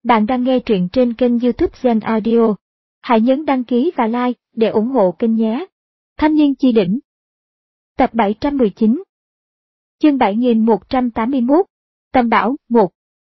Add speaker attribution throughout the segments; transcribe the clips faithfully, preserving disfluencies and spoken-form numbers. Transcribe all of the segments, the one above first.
Speaker 1: Bạn đang nghe truyện trên kênh YouTube Zen Audio. Hãy nhấn đăng ký và like để ủng hộ kênh nhé. Thanh niên chi đỉnh. Tập bảy trăm mười chín. Chương bảy nghìn một trăm tám mươi mốt. Tâm bảo một.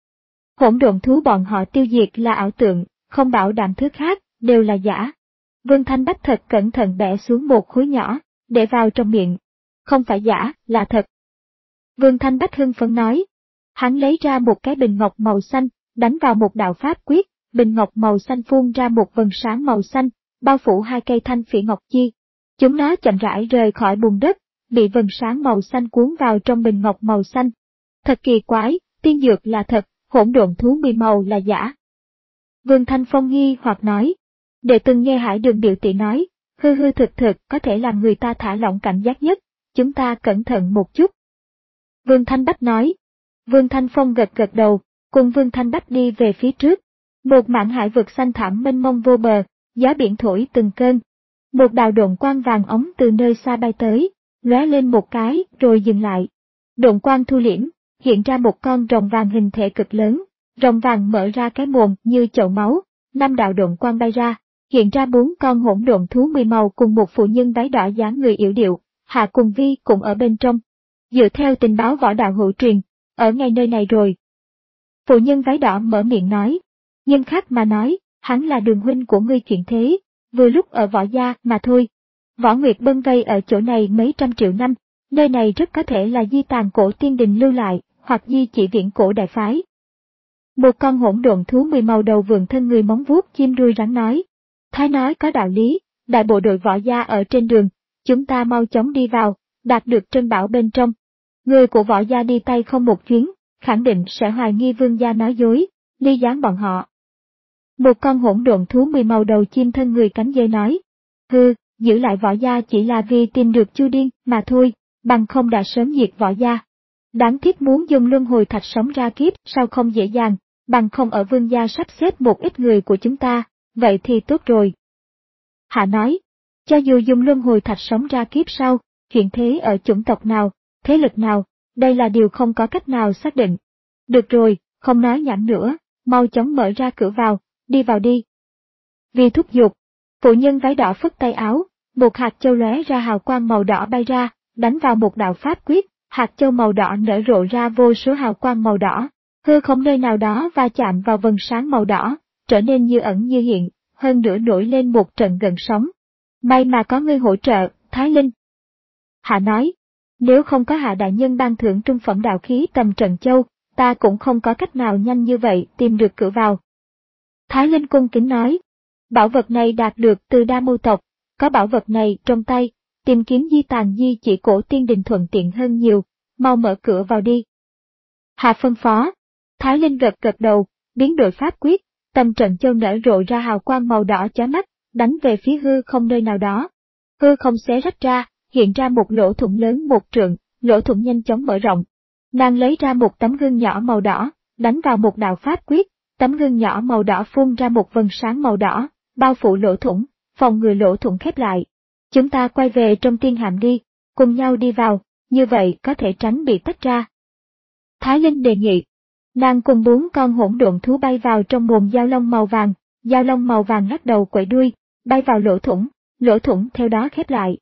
Speaker 1: Hỗn độn thú bọn họ tiêu diệt là ảo tượng, không bảo đảm thứ khác, đều là giả. Vương Thanh Bách thật cẩn thận bẻ xuống một khối nhỏ, để vào trong miệng. Không phải giả, là thật. Vương Thanh Bách hưng phấn nói. Hắn lấy ra một cái bình ngọc màu xanh, đánh vào một đạo pháp quyết, bình ngọc màu xanh phun ra một vầng sáng màu xanh, bao phủ hai cây thanh phỉ ngọc chi. Chúng nó chậm rãi rời khỏi bùn đất, bị vầng sáng màu xanh cuốn vào trong bình ngọc màu xanh. Thật kỳ quái, tiên dược là thật, hỗn độn thú mười màu là giả. Vương Thanh Phong nghi hoặc nói. Đệ từng nghe Hải Đường biểu tỷ nói, hư hư thực thực có thể làm người ta thả lỏng cảnh giác nhất, chúng ta cẩn thận một chút. Vương Thanh Bách nói. Vương Thanh Phong gật gật đầu, cùng Vương Thanh Bách đi về phía trước. Một mảng hải vực xanh thẳm mênh mông vô bờ, gió biển thổi từng cơn. Một đạo độn quang vàng ống từ nơi xa bay tới, lóe lên một cái rồi dừng lại. Độn quang thu liễm, hiện ra một con rồng vàng hình thể cực lớn, rồng vàng mở ra cái mồm như chậu máu, năm đạo độn quang bay ra, hiện ra bốn con hỗn độn thú mười màu cùng một phụ nhân váy đỏ dáng người yểu điệu, Hạ Cùng Vi cũng ở bên trong. Dựa theo tình báo võ đạo hữu truyền, ở ngay nơi này rồi. Phụ nhân váy đỏ mở miệng nói, nhưng khác mà nói, hắn là đường huynh của ngươi chuyện thế, vừa lúc ở võ gia mà thôi. Võ Nguyệt bân vây ở chỗ này mấy trăm triệu năm, nơi này rất có thể là di tàn cổ tiên đình lưu lại, hoặc di chỉ viễn cổ đại phái. Một con hỗn độn thú mười màu đầu vườn thân người móng vuốt chim đuôi rắn nói, Thái nói có đạo lý, đại bộ đội võ gia ở trên đường, chúng ta mau chóng đi vào, đạt được trân bảo bên trong. Người của võ gia đi tay không một chuyến, khẳng định sẽ hoài nghi vương gia nói dối, ly gián bọn họ. Một con hỗn độn thú mười màu đầu chim thân người cánh dơi nói, hư, giữ lại võ gia chỉ là vì tìm được Chu Điên mà thôi, bằng không đã sớm diệt võ gia. Đáng tiếc muốn dùng luân hồi thạch sống ra kiếp sao không dễ dàng, bằng không ở vương gia sắp xếp một ít người của chúng ta, vậy thì tốt rồi. Hạ nói, cho dù dùng luân hồi thạch sống ra kiếp sau, chuyện thế ở chủng tộc nào, thế lực nào, đây là điều không có cách nào xác định. Được rồi, không nói nhảm nữa, mau chóng mở ra cửa vào, đi vào đi. Vì thúc giục, phụ nhân váy đỏ phất tay áo, một hạt châu lóe ra hào quang màu đỏ bay ra, đánh vào một đạo pháp quyết, hạt châu màu đỏ nở rộ ra vô số hào quang màu đỏ, hư không nơi nào đó va chạm vào vầng sáng màu đỏ, trở nên như ẩn như hiện, hơn nữa nổi lên một trận gợn sóng. May mà có ngươi hỗ trợ, Thái Linh. Hạ nói, nếu không có Hạ đại nhân ban thưởng trung phẩm đạo khí tầm trận châu, ta cũng không có cách nào nhanh như vậy tìm được cửa vào. Thái Linh cung kính nói, bảo vật này đạt được từ Đa Mưu tộc, có bảo vật này trong tay, tìm kiếm di tàn di chỉ cổ tiên đình thuận tiện hơn nhiều, mau mở cửa vào đi. Hạ phân phó, Thái Linh gật gật đầu, biến đổi pháp quyết, tầm trận châu nở rộ ra hào quang màu đỏ chói mắt, đánh về phía hư không nơi nào đó. Hư không xé rách ra, hiện ra một lỗ thủng lớn một trượng, lỗ thủng nhanh chóng mở rộng. Nàng lấy ra một tấm gương nhỏ màu đỏ, đánh vào một đạo pháp quyết, tấm gương nhỏ màu đỏ phun ra một vầng sáng màu đỏ, bao phủ lỗ thủng, phòng ngừa lỗ thủng khép lại. Chúng ta quay về trong tiên hạm đi, cùng nhau đi vào, như vậy có thể tránh bị tách ra. Thái Linh đề nghị. Nàng cùng bốn con hỗn độn thú bay vào trong mồm dao long màu vàng, dao long màu vàng lắc đầu quẩy đuôi, bay vào lỗ thủng, lỗ thủng theo đó khép lại.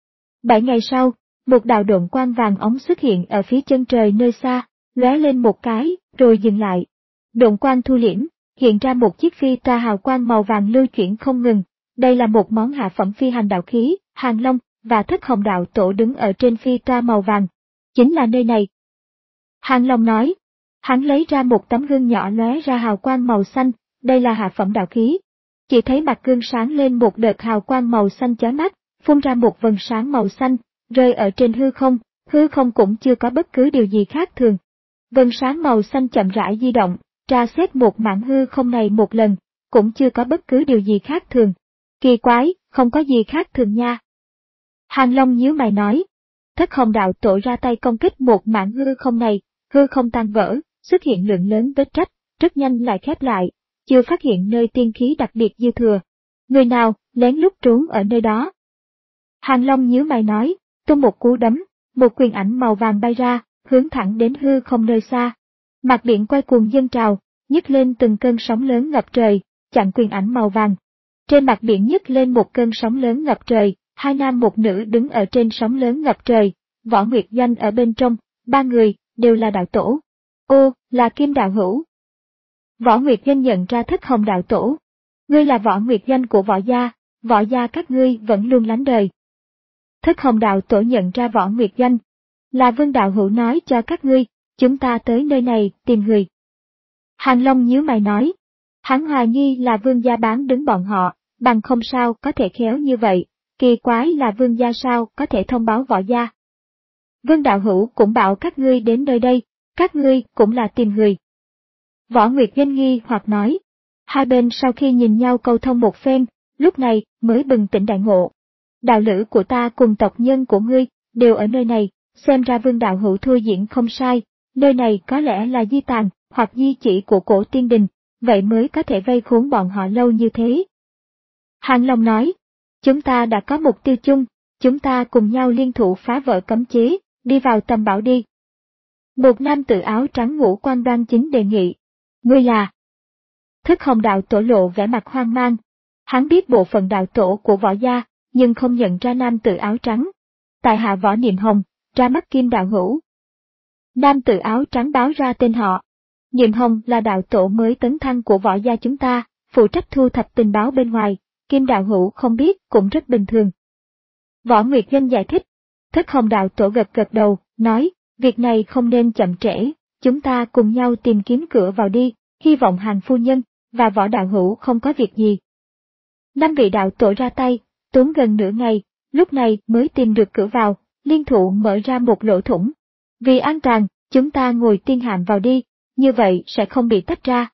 Speaker 1: Bảy ngày sau, một đạo độn quang vàng ống xuất hiện ở phía chân trời nơi xa, lóe lên một cái, rồi dừng lại. Độn quang thu liễm, hiện ra một chiếc phi toa hào quang màu vàng lưu chuyển không ngừng. Đây là một món hạ phẩm phi hành đạo khí, Hàng Long và Thất Hồng đạo tổ đứng ở trên phi toa màu vàng. Chính là nơi này. Hàng Long nói. Hắn lấy ra một tấm gương nhỏ lóe ra hào quang màu xanh, đây là hạ phẩm đạo khí. Chỉ thấy mặt gương sáng lên một đợt hào quang màu xanh chói mắt, phun ra một vầng sáng màu xanh, rơi ở trên hư không, hư không cũng chưa có bất cứ điều gì khác thường. Vầng sáng màu xanh chậm rãi di động, tra xét một mảng hư không này một lần, cũng chưa có bất cứ điều gì khác thường. Kỳ quái, không có gì khác thường nha. Hàng Long nhíu mày nói. Thất Hồng đạo tổ ra tay công kích một mảng hư không này, hư không tan vỡ, xuất hiện lượng lớn vết rách, rất nhanh lại khép lại, chưa phát hiện nơi tiên khí đặc biệt dư thừa. Người nào lén lút trốn ở nơi đó? Hàng Long nhíu mày nói, tung một cú đấm, một quyền ảnh màu vàng bay ra, hướng thẳng đến hư không nơi xa. Mặt biển quay cuồng dâng trào, nhấc lên từng cơn sóng lớn ngập trời, chặn quyền ảnh màu vàng. Trên mặt biển nhấc lên một cơn sóng lớn ngập trời, hai nam một nữ đứng ở trên sóng lớn ngập trời, Võ Nguyệt Doanh ở bên trong, ba người, đều là đạo tổ. Ô, là Kim đạo hữu. Võ Nguyệt Doanh nhận ra Thất Hồng đạo tổ. Ngươi là Võ Nguyệt Doanh của Võ gia, Võ gia các ngươi vẫn luôn lánh đời. Thất Hồng đạo tổ nhận ra Võ Nguyệt Doanh. Là Vương đạo hữu nói cho các ngươi, chúng ta tới nơi này tìm người. Hàng Long nhíu mày nói. Hắn hoài nghi là Vương gia bán đứng bọn họ, bằng không sao có thể khéo như vậy, kỳ quái là Vương gia sao có thể thông báo Võ gia. Vương đạo hữu cũng bảo các ngươi đến nơi đây, các ngươi cũng là tìm người. Võ Nguyệt Doanh nghi hoặc nói. Hai bên sau khi nhìn nhau câu thông một phen, lúc này mới bừng tỉnh đại ngộ. Đạo lữ của ta cùng tộc nhân của ngươi, đều ở nơi này, xem ra Vương đạo hữu thua diễn không sai, nơi này có lẽ là di tàn, hoặc di chỉ của cổ tiên đình, vậy mới có thể vây khốn bọn họ lâu như thế. Hàng Long nói, chúng ta đã có mục tiêu chung, chúng ta cùng nhau liên thủ phá vỡ cấm chế, đi vào tầm bảo đi. Một nam tử áo trắng ngũ quan đoan chính đề nghị, ngươi là... Thất Hồng đạo tổ lộ vẻ mặt hoang mang. Hắn biết bộ phận đạo tổ của Võ gia, nhưng không nhận ra nam tử áo trắng. Tại hạ Võ Niệm Hồng, ra mắt Kim đạo hữu. Nam tử áo trắng báo ra tên họ. Niệm Hồng là đạo tổ mới tấn thăng của Võ gia chúng ta, phụ trách thu thập tình báo bên ngoài, Kim đạo hữu không biết cũng rất bình thường. Võ Nguyệt Doanh giải thích. Thất Hồng đạo tổ gật gật đầu, nói, việc này không nên chậm trễ, chúng ta cùng nhau tìm kiếm cửa vào đi, hy vọng Hàng phu nhân và Võ đạo hữu không có việc gì. Năm vị đạo tổ ra tay, tốn gần nửa ngày, lúc này mới tìm được cửa vào, liên thủ mở ra một lỗ thủng. Vì an toàn, chúng ta ngồi tiên hạm vào đi, như vậy sẽ không bị tách ra.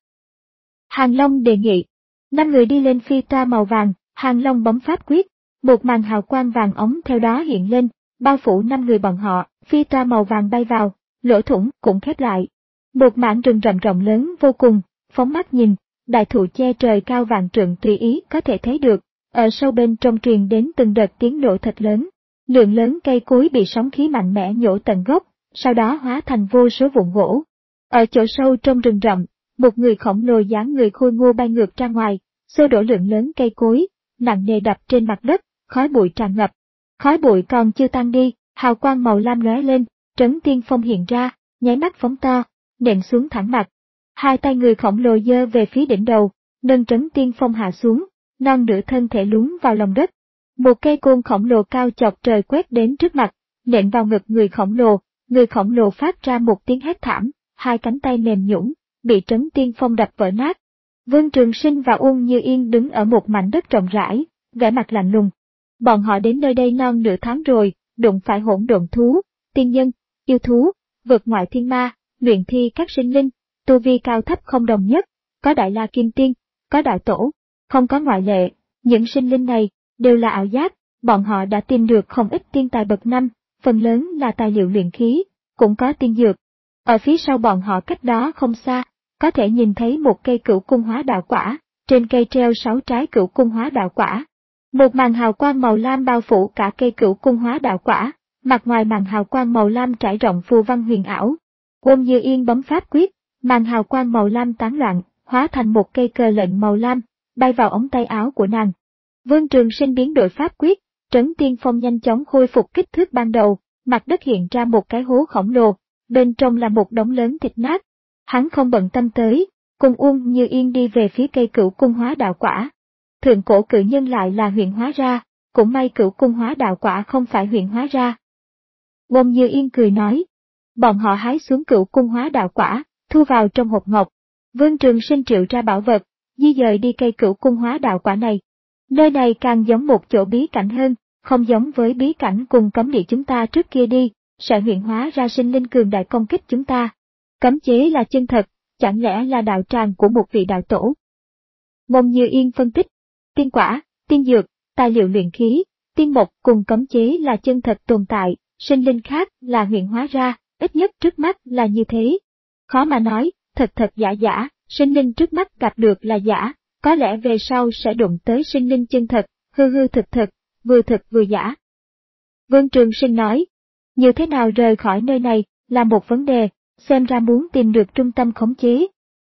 Speaker 1: Hàng Long đề nghị. Năm người đi lên phi toa màu vàng, Hàng Long bấm pháp quyết, một màn hào quang vàng ống theo đó hiện lên, bao phủ năm người bọn họ, phi toa màu vàng bay vào, lỗ thủng cũng khép lại. Một mảng rừng rậm rộng lớn vô cùng, phóng mắt nhìn, đại thụ che trời cao vạn trượng tùy ý có thể thấy được, ở sâu bên trong truyền đến từng đợt tiếng nổ thật lớn. Lượng lớn cây cối bị sóng khí mạnh mẽ nhổ tận gốc, sau đó hóa thành vô số vụn gỗ. Ở chỗ sâu trong rừng rậm, một người khổng lồ dáng người khôi ngô bay ngược ra ngoài, xô đổ lượng lớn cây cối, nặng nề đập trên mặt đất, khói bụi tràn ngập. Khói bụi còn chưa tan đi, hào quang màu lam lóe lên, Trấn Tiên Phong hiện ra, nháy mắt phóng to, nện xuống thẳng mặt. Hai tay người khổng lồ giơ về phía đỉnh đầu, nâng Trấn Tiên Phong hạ xuống, non nửa thân thể lún vào lòng đất. Một cây côn khổng lồ cao chọc trời quét đến trước mặt, nện vào ngực người khổng lồ, người khổng lồ phát ra một tiếng hét thảm, hai cánh tay mềm nhũn, bị Trấn Tiên Phong đập vỡ nát. Vương Trường Sinh và Uông Như Yên đứng ở một mảnh đất rộng rãi, vẻ mặt lạnh lùng. Bọn họ đến nơi đây non nửa tháng rồi, đụng phải hỗn độn thú, tiên nhân, yêu thú, vượt ngoại thiên ma, luyện thi các sinh linh, tu vi cao thấp không đồng nhất, có đại la kim tiên, có đạo tổ, không có ngoại lệ. Những sinh linh này đều là ảo giác, bọn họ đã tìm được không ít tiên tài bậc năm, phần lớn là tài liệu luyện khí, cũng có tiên dược. Ở phía sau bọn họ cách đó không xa, có thể nhìn thấy một cây cửu cung hóa đạo quả, trên cây treo sáu trái cửu cung hóa đạo quả. Một màn hào quang màu lam bao phủ cả cây cửu cung hóa đạo quả, mặt ngoài màn hào quang màu lam trải rộng phù văn huyền ảo. Uông Như Yên bấm pháp quyết, màn hào quang màu lam tán loạn, hóa thành một cây cờ lệnh màu lam, bay vào ống tay áo của nàng. Vương Trường Sinh biến đổi pháp quyết, Trấn Tiên Phong nhanh chóng khôi phục kích thước ban đầu, mặt đất hiện ra một cái hố khổng lồ, bên trong là một đống lớn thịt nát. Hắn không bận tâm tới, cùng Uông Như Yên đi về phía cây cửu cung hóa đạo quả. Thượng cổ cự nhân lại là huyện hóa ra, cũng may cửu cung hóa đạo quả không phải huyện hóa ra. Uông Như Yên cười nói, bọn họ hái xuống cửu cung hóa đạo quả, thu vào trong hộp ngọc. Vương Trường Sinh triệu ra bảo vật, di dời đi cây cửu cung hóa đạo quả này. Nơi này càng giống một chỗ bí cảnh hơn, không giống với bí cảnh cùng cấm địa chúng ta trước kia đi, sẽ huyện hóa ra sinh linh cường đại công kích chúng ta. Cấm chế là chân thật, chẳng lẽ là đạo tràng của một vị đạo tổ? Uông Như Yên phân tích, tiên quả, tiên dược, tài liệu luyện khí, tiên mộc cùng cấm chế là chân thật tồn tại, sinh linh khác là huyện hóa ra, ít nhất trước mắt là như thế. Khó mà nói, thật thật giả giả, sinh linh trước mắt gặp được là giả, có lẽ về sau sẽ đụng tới sinh linh chân thật, hư hư thực thực, vừa thực vừa giả. Vương Trường Sinh nói, như thế nào rời khỏi nơi này là một vấn đề, xem ra muốn tìm được trung tâm khống chế,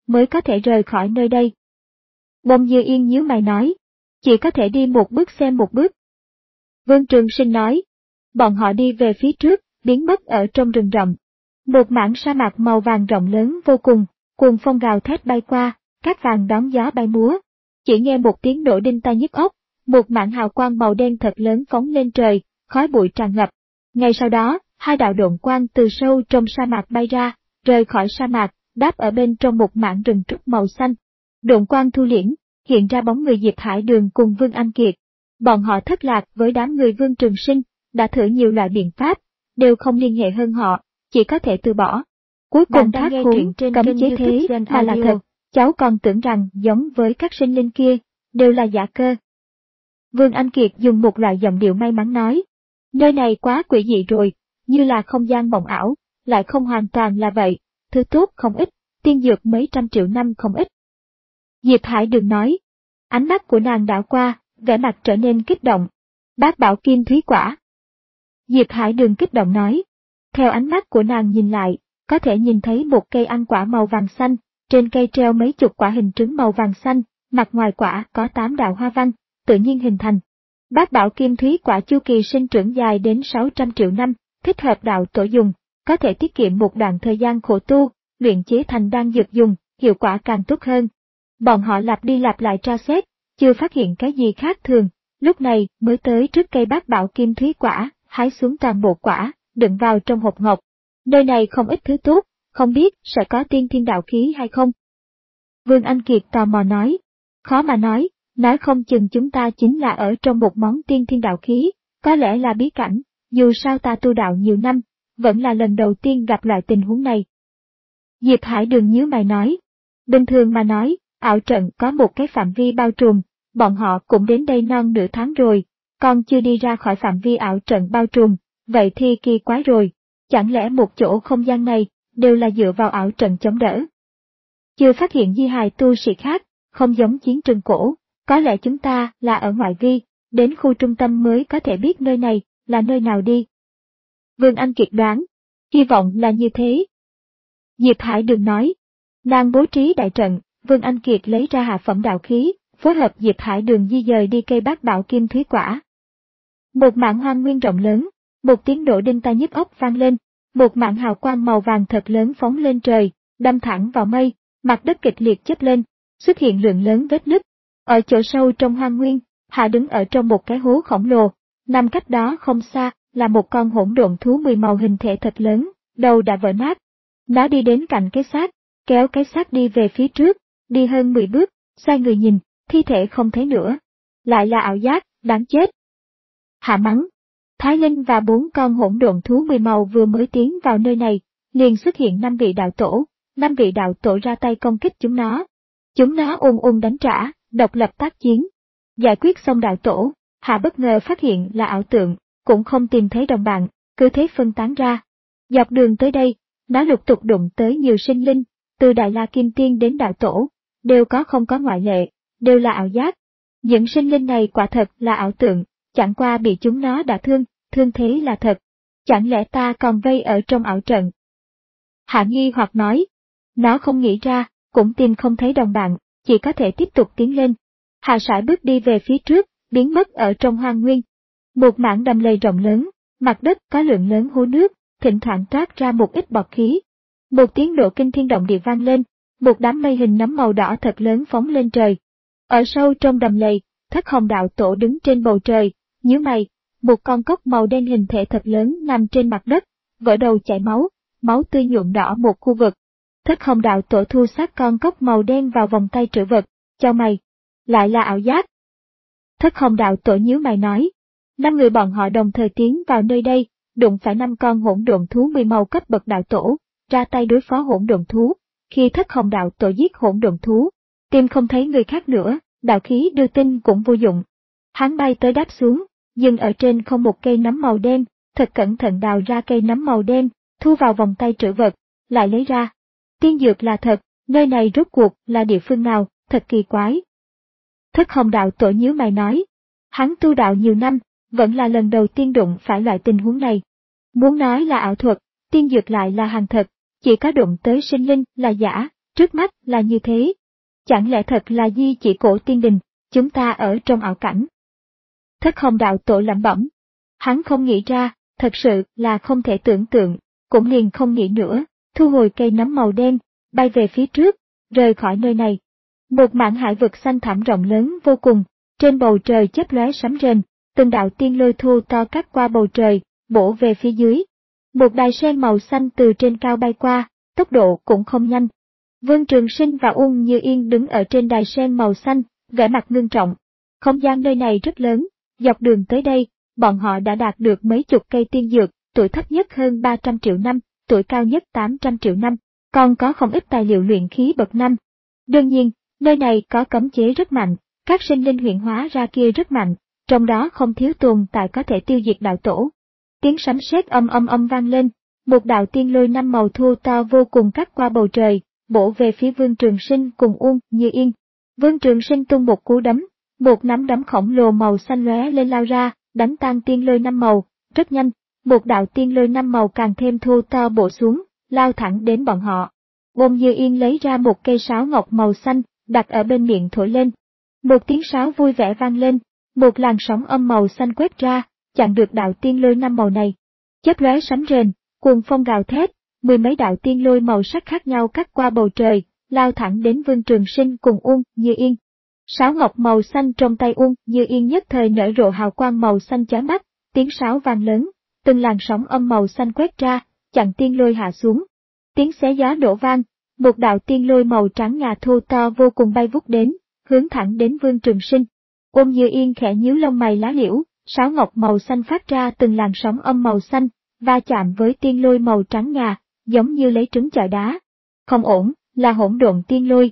Speaker 1: mới có thể rời khỏi nơi đây. Bông Dư Yên nhíu mày nói, chỉ có thể đi một bước xem một bước. Vương Trường Sinh nói, bọn họ đi về phía trước, biến mất ở trong rừng rậm. Một mảng sa mạc màu vàng rộng lớn vô cùng, cuồng phong gào thét bay qua, cát vàng đón gió bay múa. Chỉ nghe một tiếng nổ đinh tai nhức óc, một mảng hào quang màu đen thật lớn phóng lên trời, khói bụi tràn ngập. Ngay sau đó, hai đạo độn quang từ sâu trong sa mạc bay ra, rời khỏi sa mạc, đáp ở bên trong một mảng rừng trúc màu xanh. Độn quang thu liễm, hiện ra bóng người Diệp Hải Đường cùng Vương Anh Kiệt. Bọn họ thất lạc với đám người Vương Trường Sinh, đã thử nhiều loại biện pháp, đều không liên hệ hơn họ, chỉ có thể từ bỏ. Cuối cùng thác huống cấm chế thế mà là thật, cháu còn tưởng rằng giống với các sinh linh kia, đều là giả cơ. Vương Anh Kiệt dùng một loại giọng điệu may mắn nói, nơi này quá quỷ dị rồi, như là không gian mộng ảo, lại không hoàn toàn là vậy, thứ tốt không ít, tiên dược mấy trăm triệu năm không ít. Diệp Hải Đường nói, ánh mắt của nàng đảo qua, vẻ mặt trở nên kích động. Bác bảo kim thúy quả. Diệp Hải Đường kích động nói, theo ánh mắt của nàng nhìn lại, có thể nhìn thấy một cây ăn quả màu vàng xanh, trên cây treo mấy chục quả hình trứng màu vàng xanh, mặt ngoài quả có tám đạo hoa văn, tự nhiên hình thành. Bác bảo kim thúy quả chu kỳ sinh trưởng dài đến sáu trăm triệu năm, thích hợp đạo tổ dùng, có thể tiết kiệm một đoạn thời gian khổ tu, luyện chế thành đan dược dùng, hiệu quả càng tốt hơn. Bọn họ lặp đi lặp lại tra xét, chưa phát hiện cái gì khác thường, lúc này mới tới trước cây bát bảo kim thúy quả, hái xuống toàn bộ quả, đựng vào trong hộp ngọc. Nơi này không ít thứ tốt, không biết sẽ có tiên thiên đạo khí hay không? Vương Anh Kiệt tò mò nói, khó mà nói, nói không chừng chúng ta chính là ở trong một món tiên thiên đạo khí, có lẽ là bí cảnh, dù sao ta tu đạo nhiều năm, vẫn là lần đầu tiên gặp loại tình huống này. Diệp Hải Đường nhíu mày nói, bình thường mà nói, ảo trận có một cái phạm vi bao trùm, bọn họ cũng đến đây non nửa tháng rồi, còn chưa đi ra khỏi phạm vi ảo trận bao trùm, vậy thì kỳ quái rồi, chẳng lẽ một chỗ không gian này, đều là dựa vào ảo trận chống đỡ. Chưa phát hiện di hài tu sĩ khác, không giống chiến trường cổ, có lẽ chúng ta là ở ngoại vi, đến khu trung tâm mới có thể biết nơi này là nơi nào đi. Vương Anh Kiệt đoán, hy vọng là như thế. Diệp Hải Đường nói, nàng bố trí đại trận, Vương Anh Kiệt lấy ra hạ phẩm đạo khí, phối hợp Diệp Hải Đường di dời đi cây bát bảo kim thúy quả. Một mảng hoang nguyên rộng lớn, một tiếng nổ đinh tai nhức óc vang lên, một mảng hào quang màu vàng thật lớn phóng lên trời, đâm thẳng vào mây, mặt đất kịch liệt chớp lên, xuất hiện lượng lớn vết nứt. Ở chỗ sâu trong hoang nguyên, Hạ đứng ở trong một cái hố khổng lồ, nằm cách đó không xa là một con hỗn độn thú mười màu hình thể thật lớn, đầu đã vỡ nát. Nó đi đến cạnh cái xác, kéo cái xác đi về phía trước, đi hơn mười bước, xoay người nhìn, thi thể không thấy nữa. Lại là ảo giác, đáng chết. Hạ mắng. Thái Linh và bốn con hỗn độn thú mười màu vừa mới tiến vào nơi này, liền xuất hiện năm vị đạo tổ, năm vị đạo tổ ra tay công kích chúng nó. Chúng nó ùn ùn đánh trả, độc lập tác chiến. Giải quyết xong đạo tổ, Hạ bất ngờ phát hiện là ảo tượng, cũng không tìm thấy đồng bạn, cứ thế phân tán ra. Dọc đường tới đây, nó lục tục đụng tới nhiều sinh linh, từ Đại La Kim Tiên đến đạo tổ, đều có không có ngoại lệ, đều là ảo giác. Những sinh linh này quả thật là ảo tượng, chẳng qua bị chúng nó đả thương, thương thế là thật. Chẳng lẽ ta còn vây ở trong ảo trận? Hạ nghi hoặc nói, nó không nghĩ ra, cũng tìm không thấy đồng bạn, chỉ có thể tiếp tục tiến lên. Hạ sải bước đi về phía trước, biến mất ở trong hoang nguyên. Một mảng đầm lầy rộng lớn, mặt đất có lượng lớn hố nước, thỉnh thoảng toát ra một ít bọt khí. Một tiếng nổ kinh thiên động địa vang lên, một đám mây hình nấm màu đỏ thật lớn phóng lên trời. Ở sâu trong đầm lầy, Thất Hồng Đạo Tổ đứng trên bầu trời, nhíu mày, một con cóc màu đen hình thể thật lớn nằm trên mặt đất, vỡ đầu chảy máu, máu tươi nhuộm đỏ một khu vực. Thất Hồng Đạo Tổ thu xác con cóc màu đen vào vòng tay trữ vật, chau mày, lại là ảo giác. Thất Hồng Đạo Tổ nhíu mày nói, năm người bọn họ đồng thời tiến vào nơi đây, đụng phải năm con hỗn độn thú mười màu cấp bậc đạo tổ, ra tay đối phó hỗn độn thú. Khi Thất Hồng Đạo Tổ giết hỗn độn thú, tìm không thấy người khác nữa, đạo khí đưa tin cũng vô dụng. Hắn bay tới đáp xuống, dừng ở trên không một cây nấm màu đen, thật cẩn thận đào ra cây nấm màu đen, thu vào vòng tay trữ vật, lại lấy ra. Tiên dược là thật, nơi này rốt cuộc là địa phương nào, thật kỳ quái. Thất Hồng Đạo Tổ nhíu mày nói, hắn tu đạo nhiều năm, vẫn là lần đầu tiên đụng phải loại tình huống này. Muốn nói là ảo thuật, tiên dược lại là hàng thật, chỉ có đụng tới sinh linh là giả, Trước mắt là như thế. Chẳng lẽ thật là di chỉ cổ tiên đình, chúng ta ở trong ảo cảnh? Thất Hồng đạo tổ lẩm bẩm. Hắn không nghĩ ra, thật sự là không thể tưởng tượng, cũng liền không nghĩ nữa, thu hồi cây nấm màu đen, bay về phía trước, rời khỏi nơi này. Một mảng hải vực xanh thẳm rộng lớn vô cùng, trên bầu trời chớp lóe sấm rền, từng đạo tiên lôi thu to cắt qua bầu trời, bổ về phía dưới. Một đài sen màu xanh từ trên cao bay qua, tốc độ cũng không nhanh. Vương Trường Sinh và Uông Như Yên đứng ở trên đài sen màu xanh, vẻ mặt ngưng trọng. Không gian nơi này rất lớn, dọc đường tới đây, bọn họ đã đạt được mấy chục cây tiên dược, tuổi thấp nhất hơn ba trăm triệu năm, tuổi cao nhất tám trăm triệu năm, còn có không ít tài liệu luyện khí bậc năm. Đương nhiên, nơi này có cấm chế rất mạnh, các sinh linh huyện hóa ra kia rất mạnh, trong đó không thiếu tồn tại có thể tiêu diệt đạo tổ. Tiếng sấm sét âm âm âm vang lên, một đạo tiên lôi năm màu thu to vô cùng cắt qua bầu trời, bổ về phía Vương Trường Sinh cùng Uông Như Yên. Vương Trường Sinh tung một cú đấm, một nắm đấm khổng lồ màu xanh lóe lên lao ra, đánh tan tiên lôi năm màu, rất nhanh, một đạo tiên lôi năm màu càng thêm thu to bổ xuống, lao thẳng đến bọn họ. Uông Như Yên lấy ra một cây sáo ngọc màu xanh, đặt ở bên miệng thổi lên. Một tiếng sáo vui vẻ vang lên, một làn sóng âm màu xanh quét ra, chặn được đạo tiên lôi năm màu này. Chớp lóe sấm rền, cuồng phong gào thét, mười mấy đạo tiên lôi màu sắc khác nhau cắt qua bầu trời, lao thẳng đến Vương Trường Sinh cùng Uông Như Yên. Sáo ngọc màu xanh trong tay Uông Như Yên nhất thời nở rộ hào quang màu xanh chói mắt, tiếng sáo vang lớn, từng làn sóng âm màu xanh quét ra, chặn tiên lôi hạ xuống. Tiếng xé gió nổ vang, một đạo tiên lôi màu trắng ngà thô to vô cùng bay vút đến, hướng thẳng đến Vương Trường Sinh. Uông Như Yên khẽ nhíu lông mày lá liễu, sáo ngọc màu xanh phát ra từng làn sóng âm màu xanh, va chạm với tiên lôi màu trắng ngà, giống như lấy trứng chọi đá. Không ổn, là hỗn độn tiên lôi.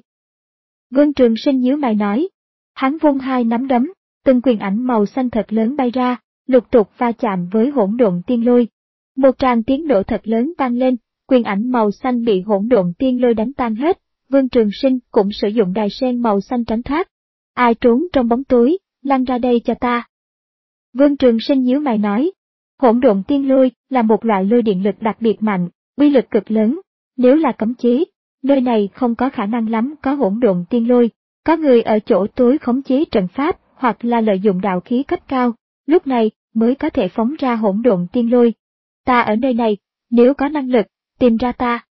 Speaker 1: Vương Trường Sinh nhíu mày nói. Hắn vung hai nắm đấm, từng quyền ảnh màu xanh thật lớn bay ra, lục tục va chạm với hỗn độn tiên lôi. Một tràng tiếng nổ thật lớn vang lên, quyền ảnh màu xanh bị hỗn độn tiên lôi đánh tan hết, Vương Trường Sinh cũng sử dụng đài sen màu xanh tránh thoát. Ai trốn trong bóng tối, lăn ra đây cho ta. Vương Trường Sinh nhíu mày nói. Hỗn độn tiên lôi là một loại lôi điện lực đặc biệt mạnh, uy lực cực lớn, nếu là cấm chế, nơi này không có khả năng lắm có hỗn độn tiên lôi, có người ở chỗ tối khống chế trận pháp hoặc là lợi dụng đạo khí cấp cao, lúc này mới có thể phóng ra hỗn độn tiên lôi. Ta ở nơi này, nếu có năng lực, tìm ra ta.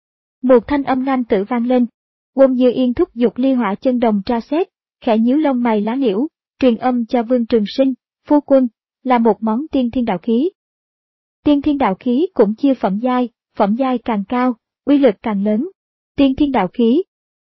Speaker 1: Một thanh âm nam tử vang lên, Uông Như Yên thúc giục ly hỏa chân đồng tra xét, khẽ nhíu lông mày lá liễu, truyền âm cho Vương Trường Sinh, phu quân, là một món tiên thiên đạo khí. Tiên thiên đạo khí cũng chia phẩm giai, phẩm giai càng cao, uy lực càng lớn. Tiên thiên đạo khí.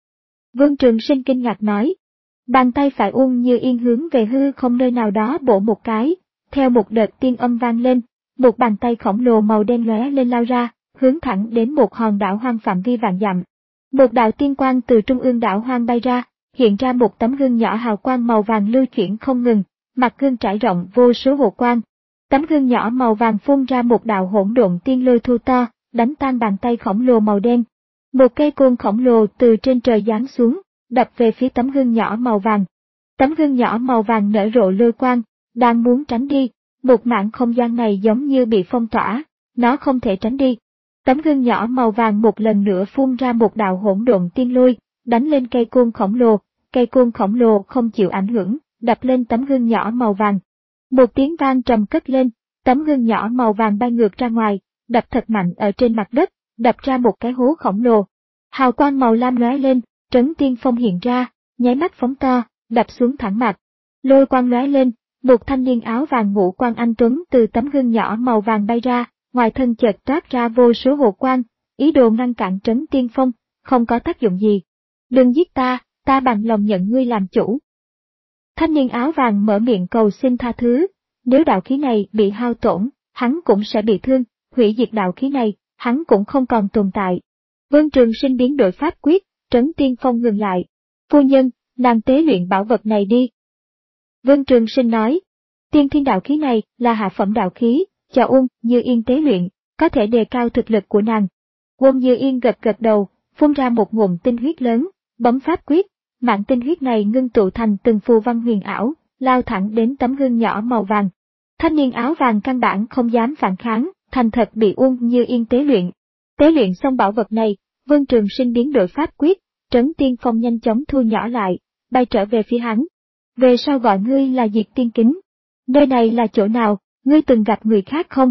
Speaker 1: Vương Trường Sinh kinh ngạc nói. Bàn tay phải Uông Như Yên hướng về hư không nơi nào đó bổ một cái, theo một đợt tiên âm vang lên, một bàn tay khổng lồ màu đen lóe lên lao ra, hướng thẳng đến một hòn đảo hoang phạm vi vạn dặm. Một đạo tiên quang từ trung ương đảo hoang bay ra, hiện ra một tấm gương nhỏ hào quang màu vàng lưu chuyển không ngừng, mặt gương trải rộng vô số hồ quang. Tấm gương nhỏ màu vàng phun ra một đạo hỗn độn tiên lôi thu to, đánh tan bàn tay khổng lồ màu đen. Một cây côn khổng lồ từ trên trời giáng xuống, đập về phía tấm gương nhỏ màu vàng. Tấm gương nhỏ màu vàng nở rộ lôi quang, đang muốn tránh đi, một mảng không gian này giống như bị phong tỏa, nó không thể tránh đi. Tấm gương nhỏ màu vàng một lần nữa phun ra một đạo hỗn độn tiên lôi, đánh lên cây côn khổng lồ, cây côn khổng lồ không chịu ảnh hưởng, đập lên tấm gương nhỏ màu vàng. Một tiếng vang trầm cất lên, tấm gương nhỏ màu vàng bay ngược ra ngoài, đập thật mạnh ở trên mặt đất, đập ra một cái hố khổng lồ. Hào quang màu lam lóe lên, trấn tiên phong hiện ra, nháy mắt phóng to, đập xuống thẳng mặt. Lôi quang lóe lên, một thanh niên áo vàng ngũ quan anh tuấn từ tấm gương nhỏ màu vàng bay ra, ngoài thân chợt toát ra vô số hồ quang, ý đồ ngăn cản trấn tiên phong, không có tác dụng gì. Đừng giết ta, ta bằng lòng nhận ngươi làm chủ. Thanh niên áo vàng mở miệng cầu xin tha thứ, nếu đạo khí này bị hao tổn, hắn cũng sẽ bị thương, hủy diệt đạo khí này, hắn cũng không còn tồn tại. Vương Trường Sinh biến đổi pháp quyết, trấn tiên phong ngừng lại. Phu nhân, nàng tế luyện bảo vật này đi. Vương Trường Sinh nói, tiên thiên đạo khí này là hạ phẩm đạo khí, cho Uông Như Yên tế luyện, có thể đề cao thực lực của nàng. Uông Như Yên gật gật đầu, phun ra một ngụm tinh huyết lớn, bấm pháp quyết, mảng tinh huyết này ngưng tụ thành từng phù văn huyền ảo, lao thẳng đến tấm gương nhỏ màu vàng. Thanh niên áo vàng căn bản không dám phản kháng, thành thật bị Uông Như Yên tế luyện. Tế luyện xong bảo vật này, Vương Trường Sinh biến đổi pháp quyết, Trấn Tiên Phong nhanh chóng thu nhỏ lại, bay trở về phía hắn. Về sau gọi ngươi là Diệt Tiên Kính. Nơi này là chỗ nào, ngươi từng gặp người khác không?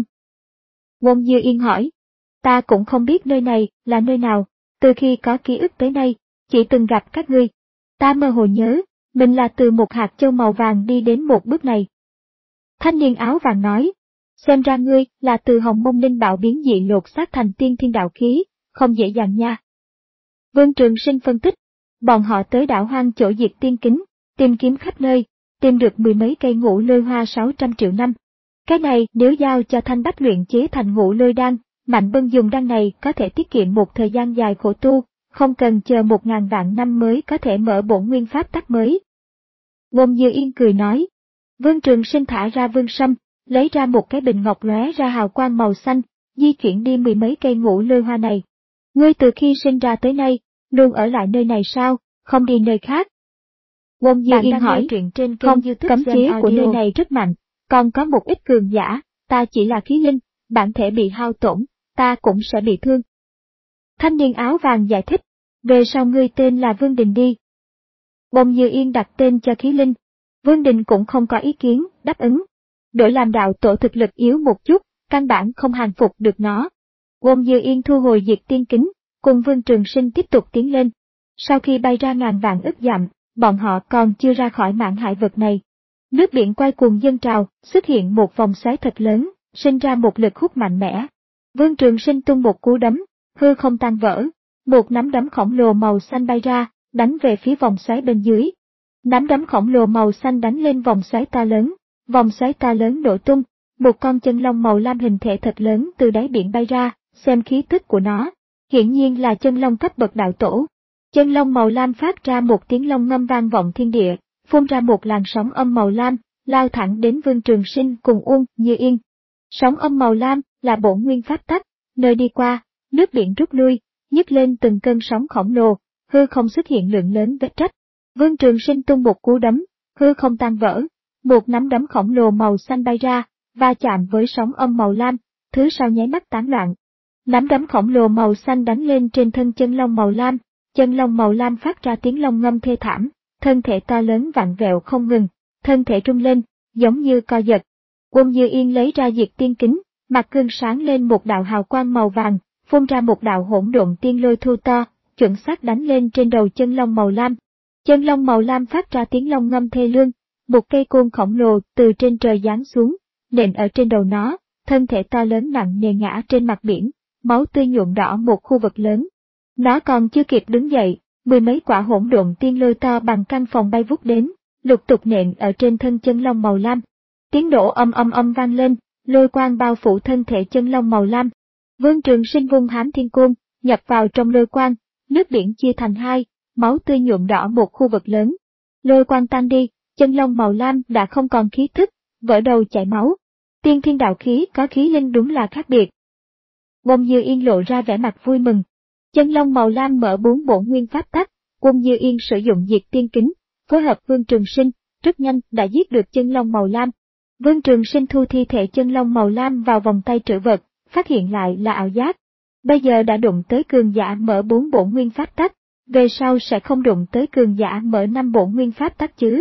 Speaker 1: Wong Dư Yên hỏi. Ta cũng không biết nơi này là nơi nào, từ khi có ký ức tới nay, chỉ từng gặp các ngươi. Ta mơ hồ nhớ, mình là từ một hạt châu màu vàng đi đến một bước này. Thanh niên áo vàng nói, xem ra ngươi là từ Hồng Mông Linh Bảo biến dị lột xác thành tiên thiên đạo khí, không dễ dàng nha. Vương Trường Sinh phân tích, bọn họ tới đảo hoang chỗ Diệt Tiên Kính, tìm kiếm khắp nơi, tìm được mười mấy cây ngũ lôi hoa sáu trăm triệu năm. Cái này nếu giao cho Thanh Bách luyện chế thành ngũ lôi đan, Mạnh Bân dùng đan này có thể tiết kiệm một thời gian dài khổ tu, không cần chờ một ngàn vạn năm mới có thể mở bổn nguyên pháp tắc mới. Wong Dư Yên cười nói. Vương Trường Sinh thả ra vương sâm, lấy ra một cái bình ngọc lóe ra hào quang màu xanh, di chuyển đi mười mấy cây ngũ lôi hoa này. Ngươi từ khi sinh ra tới nay, luôn ở lại nơi này sao, không đi nơi khác? Wong Dư Yên hỏi, trên không, cấm chế của nơi này rất mạnh, còn có một ít cường giả, ta chỉ là khí linh, bản thể bị hao tổn, ta cũng sẽ bị thương. Thanh niên áo vàng giải thích, về sau ngươi tên là Vương Đình đi. Wong Dư Yên đặt tên cho khí linh, Vương Đình cũng không có ý kiến, đáp ứng. Đổi làm đạo tổ thực lực yếu một chút, căn bản không hàng phục được nó. Wong Dư Yên thu hồi Diệt Tiên Kính, cùng Vương Trường Sinh tiếp tục tiến lên. Sau khi bay ra ngàn vạn ức dặm, bọn họ còn chưa ra khỏi mạn hại vật này. Nước biển quay cuồng dâng trào, xuất hiện một vòng xoáy thật lớn, sinh ra một lực hút mạnh mẽ. Vương Trường Sinh tung một cú đấm, hư không tan vỡ, một nắm đấm khổng lồ màu xanh bay ra, đánh về phía vòng xoáy bên dưới. Nắm đấm khổng lồ màu xanh đánh lên vòng xoáy to lớn, vòng xoáy to lớn nổ tung, một con chân long màu lam hình thể thật lớn từ đáy biển bay ra, xem khí tức của nó, hiển nhiên là chân long cấp bậc đạo tổ. Chân long màu lam phát ra một tiếng long ngâm vang vọng thiên địa, phun ra một làn sóng âm màu lam, lao thẳng đến Vương Trường Sinh cùng Uông Như Yên. Sóng âm màu lam là bổn nguyên pháp tắc, nơi đi qua, nước biển rút lui, nhấc lên từng cơn sóng khổng lồ, hư không xuất hiện lượng lớn vết rách. Vương Trường Sinh tung một cú đấm, hư không tan vỡ, một nắm đấm khổng lồ màu xanh bay ra, va chạm với sóng âm màu lam, thứ sau nháy mắt tán loạn. Nắm đấm khổng lồ màu xanh đánh lên trên thân chân long màu lam, chân long màu lam phát ra tiếng long ngâm thê thảm, thân thể to lớn vặn vẹo không ngừng, thân thể rung lên, giống như co giật. Wong Dư Yên lấy ra Diệt Tiên Kính, mặt gương sáng lên một đạo hào quang màu vàng, phun ra một đạo hỗn độn tiên lôi thu to, chuẩn xác đánh lên trên đầu chân long màu lam. Chân long màu lam phát ra tiếng long ngâm thê lương, một cây côn khổng lồ từ trên trời giáng xuống, nện ở trên đầu nó, thân thể to lớn nặng nề ngã trên mặt biển, máu tươi nhuộm đỏ một khu vực lớn. Nó còn chưa kịp đứng dậy, mười mấy quả hỗn độn tiên lôi to bằng căn phòng bay vút đến, lục tục nện ở trên thân chân long màu lam. Tiếng nổ âm âm âm vang lên, lôi quang bao phủ thân thể chân long màu lam. Vương Trường Sinh vung Hám Thiên Côn, nhập vào trong lôi quang, nước biển chia thành hai, máu tươi nhuộm đỏ một khu vực lớn. Lôi quang tan đi, chân long màu lam đã không còn khí thức, vỡ đầu chảy máu. Tiên thiên đạo khí có khí linh đúng là khác biệt. Wong Dư Yên lộ ra vẻ mặt vui mừng. Chân long màu lam mở bốn bổn nguyên pháp tắc, Wong Dư Yên sử dụng Diệt Tiên Kính, phối hợp Vương Trường Sinh, rất nhanh đã giết được chân long màu lam. Vương Trường Sinh thu thi thể chân long màu lam vào vòng tay trữ vật, phát hiện lại là ảo giác. Bây giờ đã đụng tới cường giả mở bốn bổn nguyên pháp tắc, về sau sẽ không đụng tới cường giả mở năm bổn nguyên pháp tắc chứ.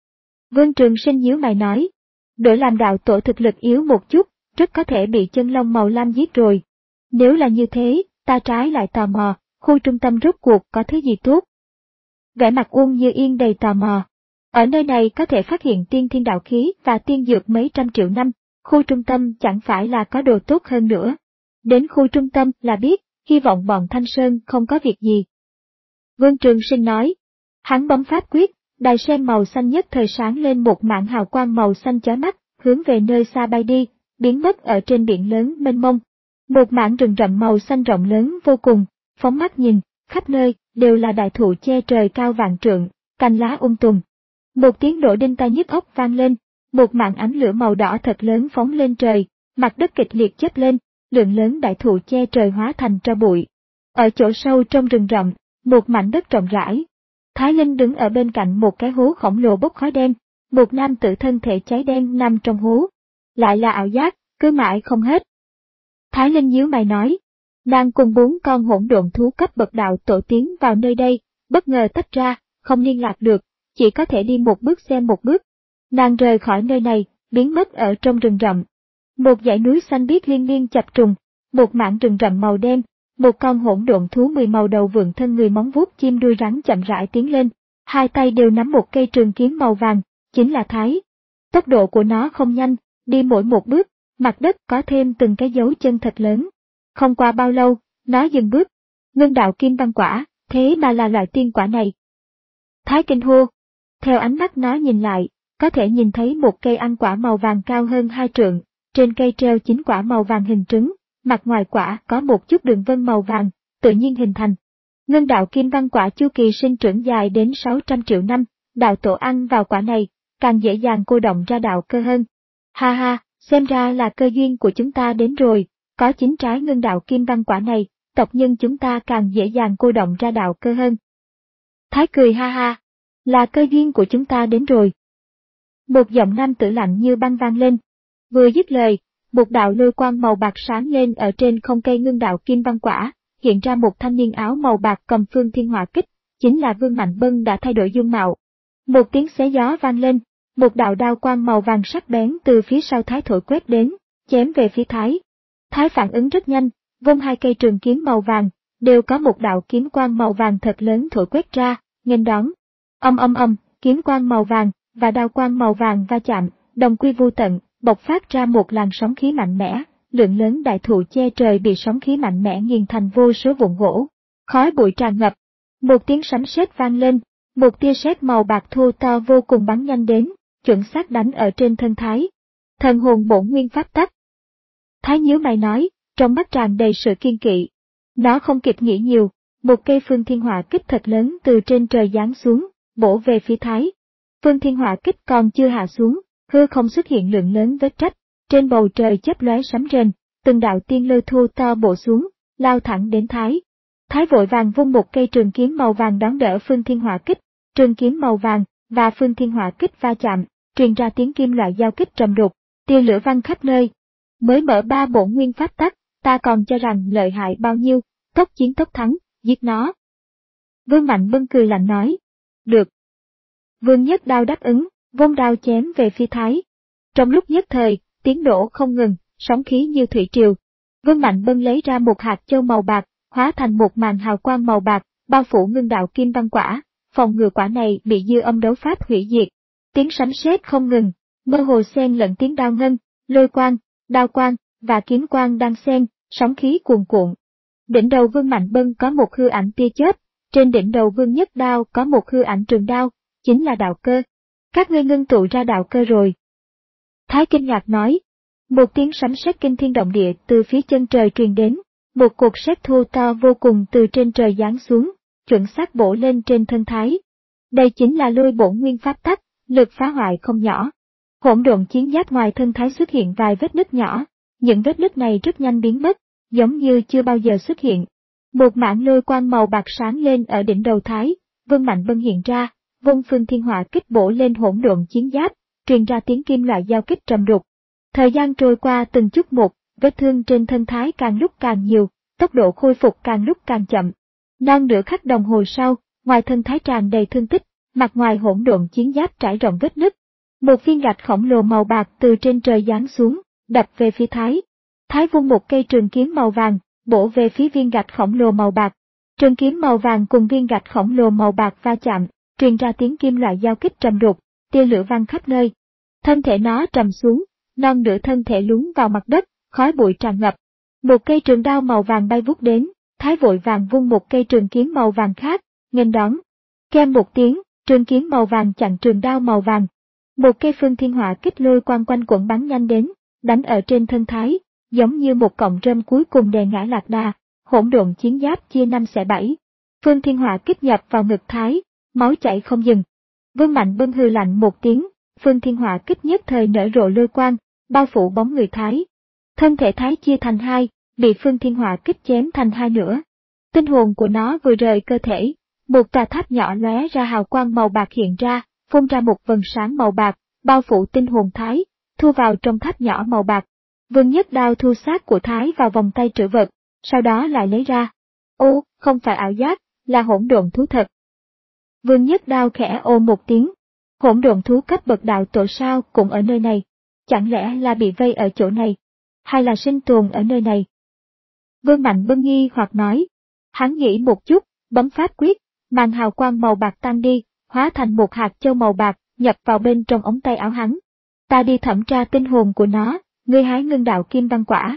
Speaker 1: Vương Trường Sinh nhíu mày nói, đổi làm đạo tổ thực lực yếu một chút, rất có thể bị chân long màu lam giết rồi. Nếu là như thế, ta trái lại tò mò, khu trung tâm rốt cuộc có thứ gì tốt? Vẻ mặt Uông Như Yên đầy tò mò. Ở nơi này có thể phát hiện tiên thiên đạo khí và tiên dược mấy trăm triệu năm, khu trung tâm chẳng phải là có đồ tốt hơn nữa. Đến khu trung tâm là biết, hy vọng bọn Thanh Sơn không có việc gì. Vương Trường Sinh nói. Hắn bấm pháp quyết, đài sen màu xanh nhất thời sáng lên một mảng hào quang màu xanh chói mắt, hướng về nơi xa bay đi, biến mất ở trên biển lớn mênh mông. Một mảng rừng rậm màu xanh rộng lớn vô cùng, phóng mắt nhìn, khắp nơi đều là đại thụ che trời cao vạn trượng, cành lá um tùm. Một tiếng nổ đinh tai nhức óc vang lên, một mảng ánh lửa màu đỏ thật lớn phóng lên trời, mặt đất kịch liệt chớp lên, lượng lớn đại thụ che trời hóa thành tro bụi. Ở chỗ sâu trong rừng rậm, một mảnh đất rộng rãi. Thái Linh đứng ở bên cạnh một cái hố khổng lồ bốc khói đen, một nam tử thân thể cháy đen nằm trong hố. Lại là ảo giác, cứ mãi không hết. Thái Linh nhíu mày nói, Nàng cùng bốn con hỗn độn thú cấp bậc đạo tổ tiến vào nơi đây, bất ngờ tách ra, không liên lạc được, chỉ có thể đi một bước xem một bước. Nàng rời khỏi nơi này, biến mất ở trong rừng rậm. Một dãy núi xanh biếc liên miên chập trùng, một mảng rừng rậm màu đen, một con hỗn độn thú mười màu đầu vượn thân người móng vuốt chim đuôi rắn chậm rãi tiến lên, hai tay đều nắm một cây trường kiếm màu vàng, chính là Thái. Tốc độ của nó không nhanh, đi mỗi một bước, mặt đất có thêm từng cái dấu chân thật lớn. Không qua bao lâu, nó dừng bước. Ngân đạo kim băng quả, thế mà là loại tiên quả này. Thái kinh hô. Theo ánh mắt nó nhìn lại, có thể nhìn thấy một cây ăn quả màu vàng cao hơn hai trượng, trên cây treo chín quả màu vàng hình trứng, mặt ngoài quả có một chút đường vân màu vàng, tự nhiên hình thành. Ngân đạo kim văn quả chu kỳ sinh trưởng dài đến sáu trăm triệu năm, đạo tổ ăn vào quả này, càng dễ dàng cô động ra đạo cơ hơn. Ha ha, xem ra là cơ duyên của chúng ta đến rồi, có chín trái ngân đạo kim văn quả này, tộc nhân chúng ta càng dễ dàng cô động ra đạo cơ hơn. Thái cười ha ha, là cơ duyên của chúng ta đến rồi. Một giọng nam tử lạnh như băng vang lên. Vừa dứt lời, một đạo lôi quang màu bạc sáng lên ở trên không cây ngân đạo kim văn quả, hiện ra một thanh niên áo màu bạc cầm phương thiên hỏa kích, chính là Vương Mạnh Bân đã thay đổi dung mạo. Một tiếng xé gió vang lên, một đạo đao quang màu vàng sắc bén từ phía sau Thái thổi quét đến, chém về phía Thái. Thái phản ứng rất nhanh, vung hai cây trường kiếm màu vàng, đều có một đạo kiếm quang màu vàng thật lớn thổi quét ra, nghênh đón. Âm âm âm, kiếm quang màu vàng và đao quang màu vàng va chạm, đồng quy vô tận, bộc phát ra một làn sóng khí mạnh mẽ, lượng lớn đại thụ che trời bị sóng khí mạnh mẽ nghiền thành vô số vụn gỗ. Khói bụi tràn ngập, một tiếng sấm sét vang lên, một tia sét màu bạc thô to vô cùng bắn nhanh đến, chuẩn xác đánh ở trên thân Thái. Thần hồn bổn nguyên pháp tắc. Thái nhíu mày nói, trong mắt tràn đầy sự kiên kỵ. Nó không kịp nghĩ nhiều, một cây phương thiên hỏa kích thật lớn từ trên trời giáng xuống, bổ về phía Thái. Phương thiên hỏa kích còn chưa hạ xuống, hư không xuất hiện lượng lớn vết rách, trên bầu trời chớp lóe sấm rền, từng đạo tiên lôi thô to bổ xuống, lao thẳng đến Thái. Thái vội vàng vung một cây trường kiếm màu vàng đón đỡ phương thiên hỏa kích, trường kiếm màu vàng và phương thiên hỏa kích va chạm, truyền ra tiếng kim loại giao kích trầm đục, tia lửa văng khắp nơi. Mới mở ba bổn nguyên pháp tắc, ta còn cho rằng lợi hại bao nhiêu, tốc chiến tốc thắng, giết nó. Vương Mạnh Bân cười lạnh nói, được. Vương nhất đao đáp ứng, vung đao chém về phía Thái. Trong lúc nhất thời, tiếng nổ không ngừng, sóng khí như thủy triều. Vương Mạnh Bân lấy ra một hạt châu màu bạc, hóa thành một màn hào quang màu bạc, bao phủ ngân đạo kim văn quả, phòng ngừa quả này bị dư âm đấu pháp hủy diệt. Tiếng sấm sét không ngừng, mơ hồ xen lẫn tiếng đao ngân, lôi quang, đao quang và kiếm quang đang xen, sóng khí cuồn cuộn. Đỉnh đầu Vương Mạnh Bân có một hư ảnh tia chớp, trên đỉnh đầu Vương Nhất Đao có một hư ảnh trường đao, chính là đạo cơ. Các ngươi ngưng tụ ra đạo cơ rồi. Thái kinh ngạc nói. Một tiếng sấm sét kinh thiên động địa từ phía chân trời truyền đến, một cột sét thô to vô cùng từ trên trời giáng xuống, chuẩn xác bổ lên trên thân Thái. Đây chính là lôi bổn nguyên pháp tắc, lực phá hoại không nhỏ. Hỗn độn chiến giáp ngoài thân Thái xuất hiện vài vết nứt nhỏ, những vết nứt này rất nhanh biến mất, giống như chưa bao giờ xuất hiện. Một mảng lôi quang màu bạc sáng lên ở đỉnh đầu Thái, Vương Mạnh Bân hiện ra, vung phương thiên hỏa kích bổ lên hỗn độn chiến giáp, truyền ra tiếng kim loại giao kích trầm đục. Thời gian trôi qua từng chút một, vết thương trên thân Thái càng lúc càng nhiều, tốc độ khôi phục càng lúc càng chậm. Non nửa khắc đồng hồ sau, ngoài thân Thái tràn đầy thương tích, mặt ngoài hỗn độn chiến giáp trải rộng vết nứt. Một viên gạch khổng lồ màu bạc từ trên trời giáng xuống, đập về phía Thái. Thái vung một cây trường kiếm màu vàng, bổ về phía viên gạch khổng lồ màu bạc. Trường kiếm màu vàng cùng viên gạch khổng lồ màu bạc va chạm, truyền ra tiếng kim loại giao kích trầm đục, tia lửa văng khắp nơi. Thân thể nó trầm xuống, non nửa thân thể lún vào mặt đất, khói bụi tràn ngập. Một cây trường đao màu vàng bay vút đến, Thái vội vàng vung một cây trường kiếm màu vàng khác, nghênh đón. Keng một tiếng, trường kiếm màu vàng chặn trường đao màu vàng. Một cây phương thiên hỏa kích lôi quang quanh quẩn bắn nhanh đến, đánh ở trên thân Thái, giống như một cọng rơm cuối cùng đè ngã lạc đà, hỗn độn chiến giáp chia năm xẻ bảy. Phương thiên hỏa kích nhập vào ngực Thái, máu chảy không dừng. Vương Mạnh Bân hừ lạnh một tiếng, phương thiên hỏa kích nhất thời nở rộ lôi quang, bao phủ bóng người Thái. Thân thể Thái chia thành hai, bị phương thiên hỏa kích chém thành hai nửa. Tinh hồn của nó vừa rời cơ thể, một tòa tháp nhỏ lóe ra hào quang màu bạc hiện ra, phun ra một vầng sáng màu bạc, bao phủ tinh hồn Thái, thu vào trong tháp nhỏ màu bạc. Vương Nhất Đao thu xác của Thái vào vòng tay trữ vật, sau đó lại lấy ra. Ô, không phải ảo giác, là hỗn độn thú thật. Vương Nhất Đao khẽ ô một tiếng. Hỗn độn thú cấp bậc đạo tổ sao cũng ở nơi này. Chẳng lẽ là bị vây ở chỗ này? Hay là sinh tồn ở nơi này? Vương Mạnh Bân nghi hoặc nói. Hắn nghĩ một chút, bấm pháp quyết, màn hào quang màu bạc tan đi, hóa thành một hạt châu màu bạc, nhập vào bên trong ống tay áo hắn. Ta đi thẩm tra tinh hồn của nó, ngươi hái ngưng đạo kim văn quả.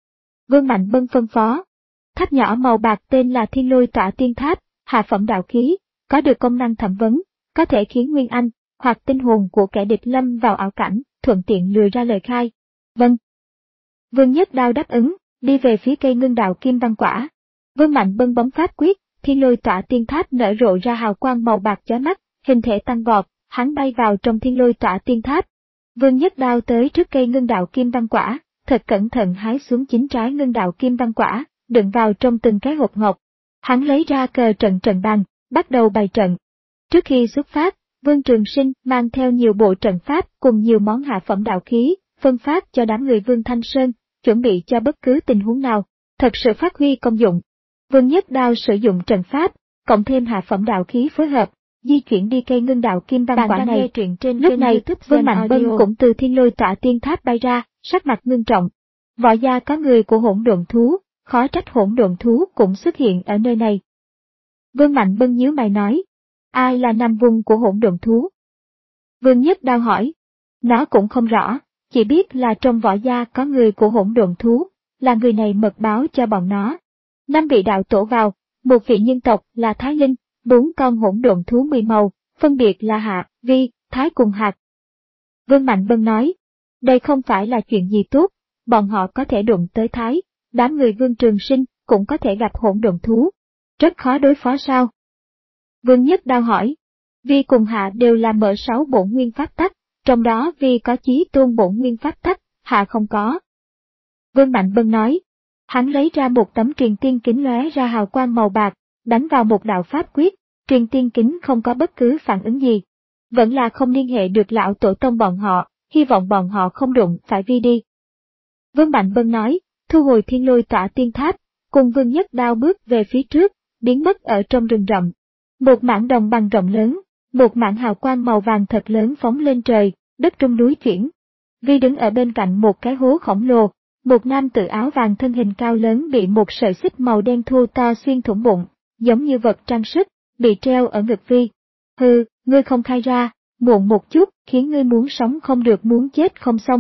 Speaker 1: Vương Mạnh Bân phân phó. Tháp nhỏ màu bạc tên là Thiên Lôi Tỏa Tiên Tháp, hạ phẩm đạo khí, có được công năng thẩm vấn, có thể khiến nguyên anh hoặc tinh hồn của kẻ địch lâm vào ảo cảnh, thuận tiện lừa ra lời khai. Vâng. Vương Nhất Đao đáp ứng, đi về phía cây ngưng đạo kim văn quả. Vương Mạnh Bân bấm pháp quyết, Thiên Lôi Tỏa Tiên Tháp nở rộ ra hào quang màu bạc chói mắt, hình thể tăng vọt, hắn bay vào trong Thiên Lôi Tỏa Tiên Tháp. Vương Nhất Đao tới trước cây ngưng đạo kim văn quả, thật cẩn thận hái xuống chín trái ngưng đạo kim văn quả, đựng vào trong từng cái hộp ngọc. Hắn lấy ra cờ trận trận bàn, bắt đầu bày trận. Trước khi xuất phát, Vương Trường Sinh mang theo nhiều bộ trận pháp cùng nhiều món hạ phẩm đạo khí, phân phát cho đám người Vương Thanh Sơn, chuẩn bị cho bất cứ tình huống nào, thật sự phát huy công dụng. Vương Nhất Đao sử dụng trận pháp, cộng thêm hạ phẩm đạo khí phối hợp, di chuyển đi cây ngưng đạo kim văn quả này. Trên lúc này, Vương Mạnh Bân cũng từ Thiên Lôi Tỏa Tiên Tháp bay ra, sắc mặt ngưng trọng. Võ gia có người của hỗn độn thú, khó trách hỗn độn thú cũng xuất hiện ở nơi này. Vương Mạnh Bân nhíu mày nói, ai là nam vùng của hỗn độn thú? Vương Nhất Đao hỏi, nó cũng không rõ, chỉ biết là trong võ gia có người của hỗn độn thú, là người này mật báo cho bọn nó. Năm vị đạo tổ vào, một vị nhân tộc là Thái Linh, bốn con hỗn độn thú mười màu, phân biệt là Hạ, Vi, Thái cùng Hạt. Vương Mạnh Bân nói, đây không phải là chuyện gì tốt, bọn họ có thể đụng tới Thái, đám người Vương Trường Sinh cũng có thể gặp hỗn độn thú. Rất khó đối phó sao? Vương Nhất Đao hỏi, Vi cùng Hạ đều là mở sáu bổn nguyên pháp tắc, trong đó Vi có chí tôn bổn nguyên pháp tắc, Hạ không có. Vương Mạnh Bân nói, hắn lấy ra một tấm truyền tiên kính lóe ra hào quang màu bạc, đánh vào một đạo pháp quyết, truyền tiên kính không có bất cứ phản ứng gì. Vẫn là không liên hệ được lão tổ tông bọn họ, hy vọng bọn họ không đụng phải Vi đi. Vương Mạnh Bân nói, thu hồi Thiên Lôi Tỏa Tiên Tháp, cùng Vương Nhất Đao bước về phía trước, biến mất ở trong rừng rậm. Một mảng đồng bằng rộng lớn, một mảng hào quang màu vàng thật lớn phóng lên trời, đất trung núi chuyển. Vi đứng ở bên cạnh một cái hố khổng lồ, một nam tử áo vàng thân hình cao lớn bị một sợi xích màu đen thô to xuyên thủng bụng, giống như vật trang sức, bị treo ở ngực Vi. Hừ, ngươi không khai ra, muộn một chút, khiến ngươi muốn sống không được muốn chết không xong.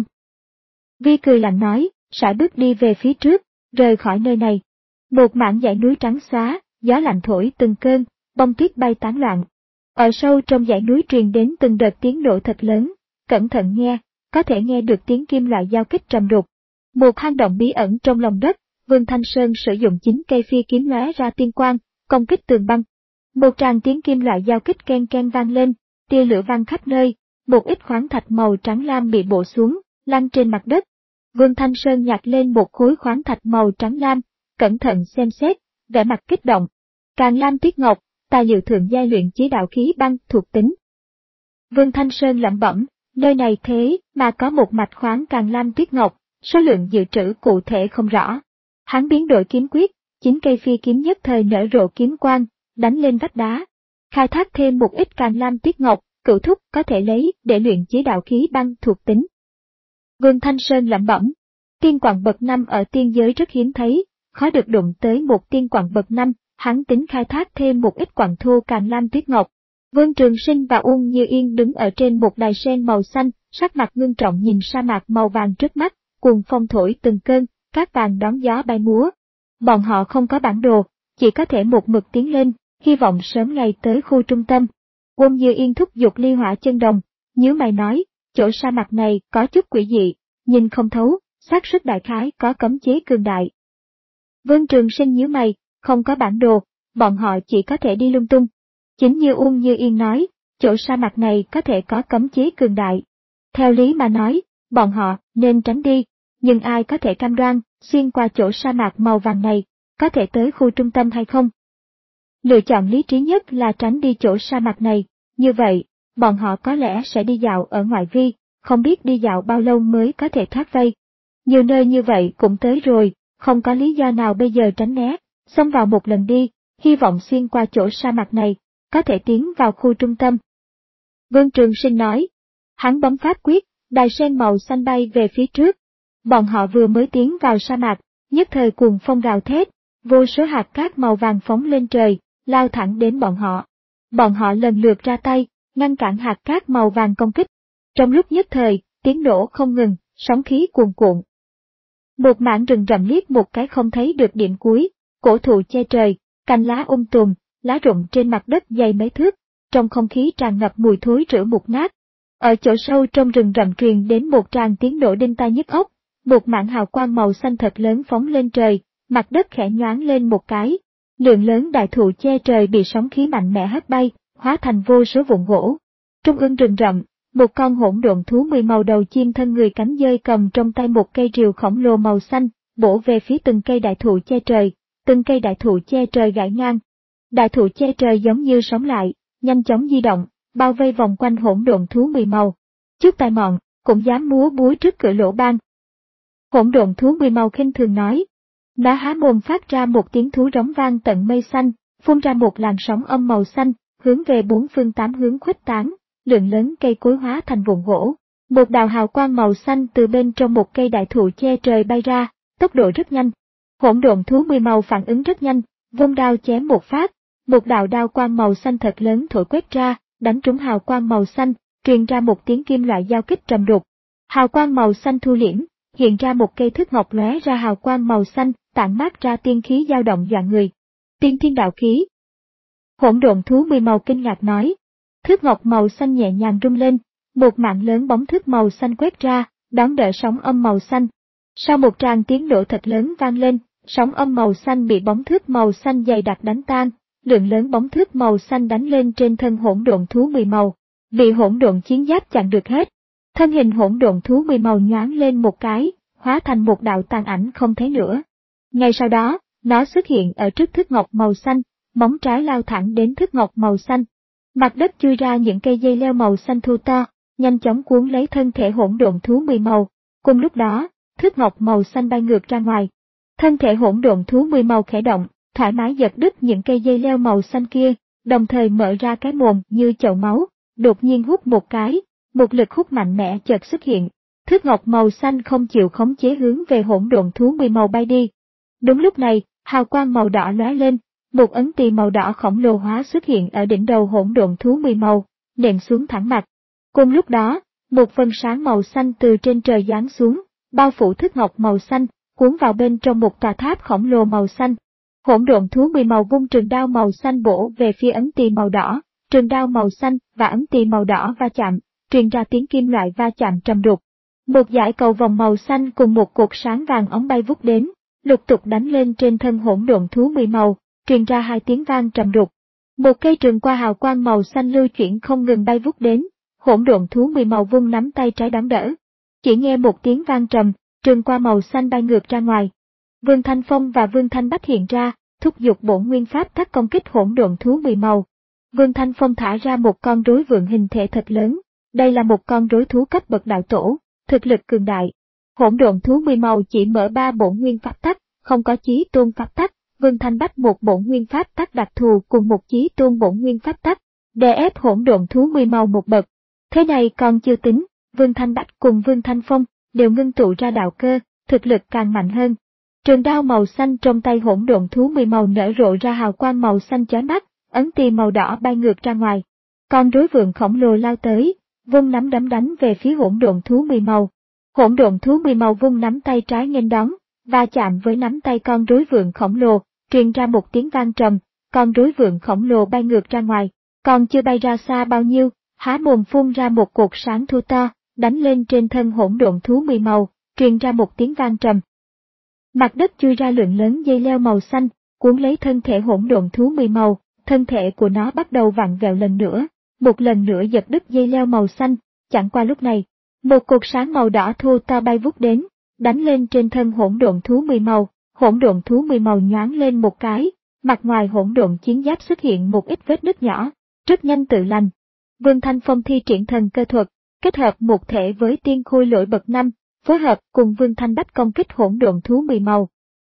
Speaker 1: Vi cười lạnh nói, sải bước đi về phía trước, rời khỏi nơi này. Một mảng dãy núi trắng xóa, gió lạnh thổi từng cơn, bông tuyết bay tán loạn. Ở sâu trong dãy núi truyền đến từng đợt tiếng nổ thật lớn, cẩn thận nghe, có thể nghe được tiếng kim loại giao kích trầm đục. Một hang động bí ẩn trong lòng đất, Vương Thanh Sơn sử dụng chín cây phi kiếm lóe ra tiên quang, công kích tường băng. Một tràng tiếng kim loại giao kích ken ken vang lên, tia lửa vang khắp nơi, một ít khoáng thạch màu trắng lam bị bổ xuống, lăn trên mặt đất. Vương Thanh Sơn nhặt lên một khối khoáng thạch màu trắng lam, cẩn thận xem xét, vẻ mặt kích động. Càng lam tuyết ngọc, tài liệu thượng giai luyện chế đạo khí băng thuộc tính. Vương Thanh Sơn lẩm bẩm, nơi này thế mà có một mạch khoáng càng lam tuyết ngọc, số lượng dự trữ cụ thể không rõ. Hắn biến đổi kiếm quyết, chín cây phi kiếm nhất thời nở rộ kiếm quang, đánh lên vách đá. Khai thác thêm một ít càng lam tuyết ngọc, cửu thúc có thể lấy để luyện chế đạo khí băng thuộc tính. Vương Thanh Sơn lẩm bẩm, tiên quặng bậc năm ở tiên giới rất hiếm thấy, khó được đụng tới một tiên quặng bậc năm, hắn tính khai thác thêm một ít quặng thô càng lam tuyết ngọc. Vương Trường Sinh và Uông Như Yên đứng ở trên một đài sen màu xanh, sắc mặt ngưng trọng nhìn sa mạc màu vàng trước mắt, cuồng phong thổi từng cơn, cát vàng đón gió bay múa. Bọn họ không có bản đồ, chỉ có thể một mực tiến lên, hy vọng sớm ngày tới khu trung tâm. Uông Như Yên thúc giục ly hỏa chân đồng, nhíu mày nói, chỗ sa mạc này có chút quỷ dị, nhìn không thấu, xác suất đại khái có cấm chế cường đại. Vương Trường Sinh nhíu mày, không có bản đồ, bọn họ chỉ có thể đi lung tung. Chính như Uông Như Yên nói, chỗ sa mạc này có thể có cấm chế cường đại. Theo lý mà nói, bọn họ nên tránh đi, nhưng ai có thể cam đoan, xuyên qua chỗ sa mạc màu vàng này, có thể tới khu trung tâm hay không? Lựa chọn lý trí nhất là tránh đi chỗ sa mạc này, như vậy, bọn họ có lẽ sẽ đi dạo ở ngoại vi, không biết đi dạo bao lâu mới có thể thoát vây. Nhiều nơi như vậy cũng tới rồi, không có lý do nào bây giờ tránh né, xông vào một lần đi, hy vọng xuyên qua chỗ sa mạc này, có thể tiến vào khu trung tâm. Vương Trường Sinh nói. Hắn bấm pháp quyết, đài sen màu xanh bay về phía trước. Bọn họ vừa mới tiến vào sa mạc, nhất thời cuồng phong gào thét, vô số hạt cát màu vàng phóng lên trời, lao thẳng đến bọn họ. Bọn họ lần lượt ra tay, ngăn cản hạt cát màu vàng công kích. Trong lúc nhất thời, tiếng nổ không ngừng, sóng khí cuồn cuộn. Một mảng rừng rậm liếc một cái không thấy được điểm cuối, cổ thụ che trời, cành lá um tùm, lá rụng trên mặt đất dày mấy thước, trong không khí tràn ngập mùi thối rữa mục nát. Ở chỗ sâu trong rừng rậm truyền đến một tràng tiếng nổ đinh tai nhức óc, một mảng hào quang màu xanh thật lớn phóng lên trời, mặt đất khẽ nhoáng lên một cái. Lượng lớn đại thụ che trời bị sóng khí mạnh mẽ hất bay, hóa thành vô số vụn gỗ. Trung ương rừng rậm, một con hỗn độn thú mười màu đầu chim thân người cánh dơi cầm trong tay một cây rìu khổng lồ màu xanh, bổ về phía từng cây đại thụ che trời, từng cây đại thụ che trời gãy ngang. Đại thụ che trời giống như sống lại, nhanh chóng di động, bao vây vòng quanh hỗn độn thú mười màu. Chút tài mọn, cũng dám múa búa trước cửa lỗ ban. Hỗn độn thú mười màu khinh thường nói. Nó há mồm phát ra một tiếng thú rống vang tận mây xanh, phun ra một làn sóng âm màu xanh, hướng về bốn phương tám hướng khuếch tán, lượng lớn cây cối hóa thành vụn gỗ. Một đạo hào quang màu xanh từ bên trong một cây đại thụ che trời bay ra, tốc độ rất nhanh. Hỗn độn thú mười màu phản ứng rất nhanh, vung đao chém một phát, một đạo đao quang màu xanh thật lớn thổi quét ra, đánh trúng hào quang màu xanh, truyền ra một tiếng kim loại giao kích trầm đục. Hào quang màu xanh thu liễm, hiện ra một cây thước ngọc lóe ra hào quang màu xanh, tản mát ra tiên khí dao động dọa người. Tiên thiên đạo khí. Hỗn độn thú mười màu kinh ngạc nói. Thước ngọc màu xanh nhẹ nhàng rung lên, một mạng lớn bóng thước màu xanh quét ra, đón đỡ sóng âm màu xanh. Sau một tràng tiếng nổ thật lớn vang lên, sóng âm màu xanh bị bóng thước màu xanh dày đặc đánh tan, lượng lớn bóng thước màu xanh đánh lên trên thân hỗn độn thú mười màu, bị hỗn độn chiến giáp chặn được hết. Thân hình hỗn độn thú mười màu nhoáng lên một cái, hóa thành một đạo tàn ảnh không thấy nữa. Ngay sau đó, nó xuất hiện ở trước thước ngọc màu xanh, móng trái lao thẳng đến thước ngọc màu xanh. Mặt đất chui ra những cây dây leo màu xanh thu to, nhanh chóng cuốn lấy thân thể hỗn độn thú mười màu. Cùng lúc đó, thước ngọc màu xanh bay ngược ra ngoài. Thân thể hỗn độn thú mười màu khẽ động, thoải mái giật đứt những cây dây leo màu xanh kia, đồng thời mở ra cái mồm như chậu máu, đột nhiên hút một cái, một lực hút mạnh mẽ chợt xuất hiện. Thước ngọc màu xanh không chịu khống chế hướng về hỗn độn thú mười màu bay đi. Đúng lúc này, hào quang màu đỏ lóe lên, một ấn tỳ màu đỏ khổng lồ hóa xuất hiện ở đỉnh đầu hỗn độn thú mười màu, nện xuống thẳng mặt. Cùng lúc đó, một vân sáng màu xanh từ trên trời giáng xuống, bao phủ thước ngọc màu xanh, cuốn vào bên trong một tòa tháp khổng lồ màu xanh. Hỗn độn thú mười màu vung trường đao màu xanh bổ về phía ấn tỳ màu đỏ, trường đao màu xanh và ấn tỳ màu đỏ va chạm, truyền ra tiếng kim loại va chạm trầm đục. Một dải cầu vòng màu xanh cùng một cột sáng vàng óng bay vút đến, lục tục đánh lên trên thân hỗn độn thú mười màu, truyền ra hai tiếng vang trầm đục. Một cây trường qua hào quang màu xanh lưu chuyển không ngừng bay vút đến, hỗn độn thú mười màu vung nắm tay trái đón đỡ. Chỉ nghe một tiếng vang trầm, trường qua màu xanh bay ngược ra ngoài. Vương Thanh Phong và Vương Thanh Bách hiện ra, thúc giục bổn nguyên pháp tắc công kích hỗn độn thú mười màu. Vương Thanh Phong thả ra một con rối vượn hình thể thật lớn, đây là một con rối thú cấp bậc đạo tổ, thực lực cường đại. Hỗn độn thú mười màu chỉ mở ba bổn nguyên pháp tắc, không có chí tôn pháp tắc. Vương Thanh Bách một bổn nguyên pháp tắc đặc thù cùng một chí tôn bổn nguyên pháp tắc, đè ép hỗn độn thú mười màu một bậc. Thế này còn chưa tính, Vương Thanh Bách cùng Vương Thanh Phong đều ngưng tụ ra đạo cơ, thực lực càng mạnh hơn. Trường đao màu xanh trong tay hỗn độn thú mười màu nở rộ ra hào quang màu xanh chói mắt, ấn tỳ màu đỏ bay ngược ra ngoài. Con rối vượn khổng lồ lao tới, vung nắm đấm đánh về phía hỗn độn thú mười màu. Hỗn độn thú mười màu vung nắm tay trái nghênh đón, va chạm với nắm tay con rối vượn khổng lồ, truyền ra một tiếng vang trầm, con rối vượn khổng lồ bay ngược ra ngoài, còn chưa bay ra xa bao nhiêu, há mồm phun ra một cột sáng thu to, đánh lên trên thân hỗn độn thú mười màu, truyền ra một tiếng vang trầm. Mặt đất chui ra lượng lớn dây leo màu xanh, cuốn lấy thân thể hỗn độn thú mười màu, thân thể của nó bắt đầu vặn vẹo lần nữa, một lần nữa giật đứt dây leo màu xanh. Chẳng qua lúc này, một cột sáng màu đỏ thu to bay vút đến, đánh lên trên thân hỗn độn thú mười màu. Hỗn độn thú mười màu nhoáng lên một cái, mặt ngoài hỗn độn chiến giáp xuất hiện một ít vết nứt nhỏ, rất nhanh tự lành. Vương Thanh Phong thi triển thần cơ thuật, kết hợp một thể với tiên khôi lỗi bậc năm, phối hợp cùng Vương Thanh Bách công kích hỗn độn thú mười màu.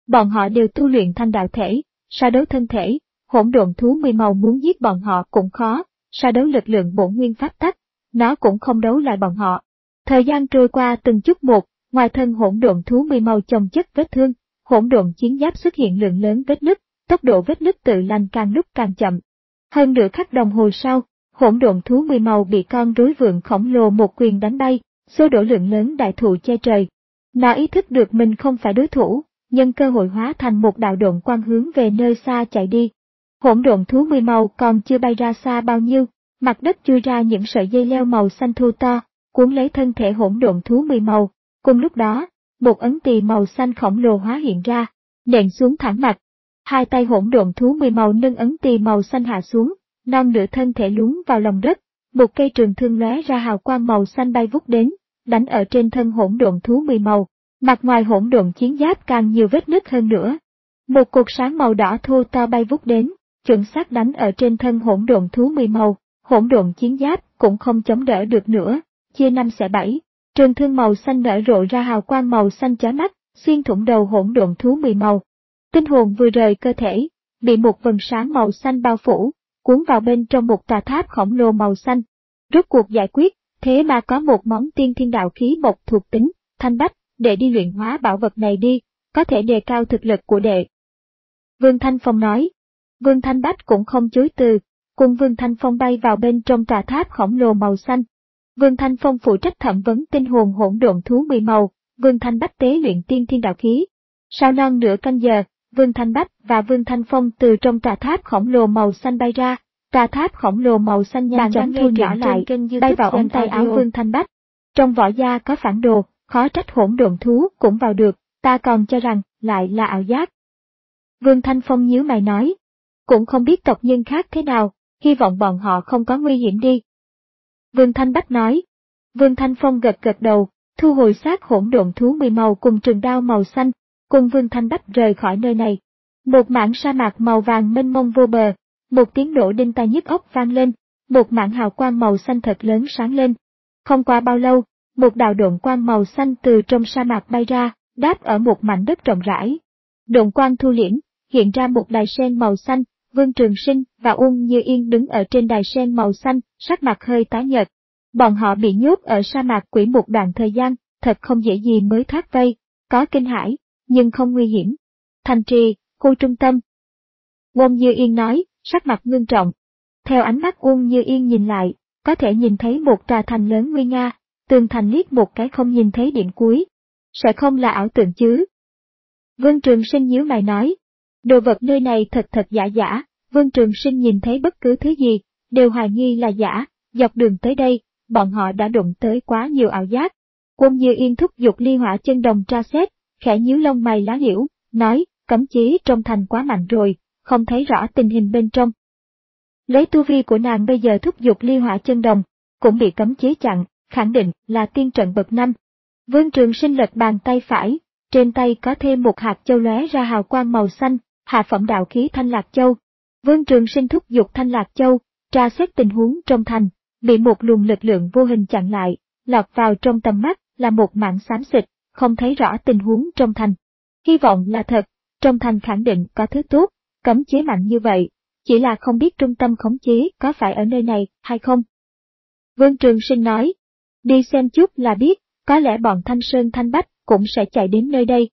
Speaker 1: Bọn họ đều tu luyện thanh đạo thể, so đấu thân thể, hỗn độn thú mười màu muốn giết bọn họ cũng khó, so đấu lực lượng bổn nguyên pháp tắc, nó cũng không đấu lại bọn họ. Thời gian trôi qua từng chút một, ngoài thân hỗn độn thú mười màu chồng chất vết thương, hỗn độn chiến giáp xuất hiện lượng lớn vết nứt, tốc độ vết nứt tự lành càng lúc càng chậm. Hơn nửa khắc đồng hồ sau, hỗn độn thú mười màu bị con rối vượn khổng lồ một quyền đánh bay, xô đổ lượng lớn đại thụ che trời. Nó ý thức được mình không phải đối thủ, nhân cơ hội hóa thành một đạo độn quang hướng về nơi xa chạy đi. Hỗn độn thú mười màu còn chưa bay ra xa bao nhiêu, mặt đất chui ra những sợi dây leo màu xanh thô to, cuốn lấy thân thể hỗn độn thú mười màu. Cùng lúc đó, một ấn tỳ màu xanh khổng lồ hóa hiện ra, nện xuống thẳng mặt. Hai tay hỗn độn thú mười màu nâng ấn tỳ màu xanh hạ xuống, non nửa thân thể lún vào lòng đất. Một cây trường thương lóe ra hào quang màu xanh bay vút đến, đánh ở trên thân hỗn độn thú mười màu. Mặt ngoài hỗn độn chiến giáp càng nhiều vết nứt hơn nữa. Một cột sáng màu đỏ thô to bay vút đến, chuẩn xác đánh ở trên thân hỗn độn thú mười màu. Hỗn độn chiến giáp cũng không chống đỡ được nữa, chia năm xẻ bảy. Trường thương màu xanh nở rộ ra hào quang màu xanh chói mắt, xuyên thủng đầu hỗn độn thú mười màu. Tinh hồn vừa rời cơ thể, bị một vầng sáng màu xanh bao phủ, cuốn vào bên trong một tòa tháp khổng lồ màu xanh. Rốt cuộc giải quyết, thế mà có một món tiên thiên đạo khí mộc thuộc tính, Thanh Bách, để đi luyện hóa bảo vật này đi, có thể đề cao thực lực của đệ. Vương Thanh Phong nói. Vương Thanh Bách cũng không chối từ, cùng Vương Thanh Phong bay vào bên trong tòa tháp khổng lồ màu xanh. Vương Thanh Phong phụ trách thẩm vấn tinh hồn hỗn độn thú mười màu, Vương Thanh Bách tế luyện tiên thiên đạo khí. Sau non nửa canh giờ, Vương Thanh Bách và Vương Thanh Phong từ trong tòa tháp khổng lồ màu xanh bay ra, tòa tháp khổng lồ màu xanh nhanh chóng thu nhỏ lại, bay vào ống tay áo Vương Thanh Bách. Trong vỏ da có phản đồ, khó trách hỗn độn thú cũng vào được, ta còn cho rằng lại là ảo giác. Vương Thanh Phong nhíu mày nói, cũng không biết tộc nhân khác thế nào, hy vọng bọn họ không có nguy hiểm đi. Vương Thanh Bách nói. Vương Thanh Phong gật gật đầu, thu hồi xác hỗn độn thú mười màu cùng trường đao màu xanh, cùng Vương Thanh Bách rời khỏi nơi này. Một mảng sa mạc màu vàng mênh mông vô bờ, một tiếng nổ đinh tai nhức óc vang lên, một mảng hào quang màu xanh thật lớn sáng lên. Không qua bao lâu, một đạo độn quang màu xanh từ trong sa mạc bay ra, đáp ở một mảnh đất rộng rãi. Độn quang thu liễm, hiện ra một đài sen màu xanh, Vương Trường Sinh và Uông Như Yên đứng ở trên đài sen màu xanh, sắc mặt hơi tái nhợt. Bọn họ bị nhốt ở sa mạc quỷ một đoạn thời gian, thật không dễ gì mới thoát vây, có kinh hãi, nhưng không nguy hiểm. Thành trì, khu trung tâm. Uông Như Yên nói, sắc mặt ngưng trọng. Theo ánh mắt Uông Như Yên nhìn lại, có thể nhìn thấy một tòa thành lớn nguy nga, tường thành liếc một cái không nhìn thấy điểm cuối. Sẽ không là ảo tưởng chứ? Vương Trường Sinh nhíu mày nói. Đồ vật nơi này thật thật giả giả, Vương Trường Sinh nhìn thấy bất cứ thứ gì, đều hoài nghi là giả, dọc đường tới đây, bọn họ đã đụng tới quá nhiều ảo giác. Uông Như Yên thúc giục ly hỏa chân đồng tra xét, khẽ nhíu lông mày lá liễu, nói, cấm chế trong thành quá mạnh rồi, không thấy rõ tình hình bên trong. Lấy tu vi của nàng bây giờ thúc giục ly hỏa chân đồng, cũng bị cấm chế chặn, khẳng định là tiên trận bậc năm. Vương Trường Sinh lật bàn tay phải, trên tay có thêm một hạt châu lóe ra hào quang màu xanh, hạ phẩm đạo khí Thanh Lạc Châu. Vương Trường Sinh thúc giục Thanh Lạc Châu, tra xét tình huống trong thành, bị một luồng lực lượng vô hình chặn lại, lọt vào trong tầm mắt là một mảng xám xịt, không thấy rõ tình huống trong thành. Hy vọng là thật, trong thành khẳng định có thứ tốt, cấm chế mạnh như vậy, chỉ là không biết trung tâm khống chế có phải ở nơi này hay không. Vương Trường Sinh nói, đi xem chút là biết, có lẽ bọn Thanh Sơn Thanh Bách cũng sẽ chạy đến nơi đây.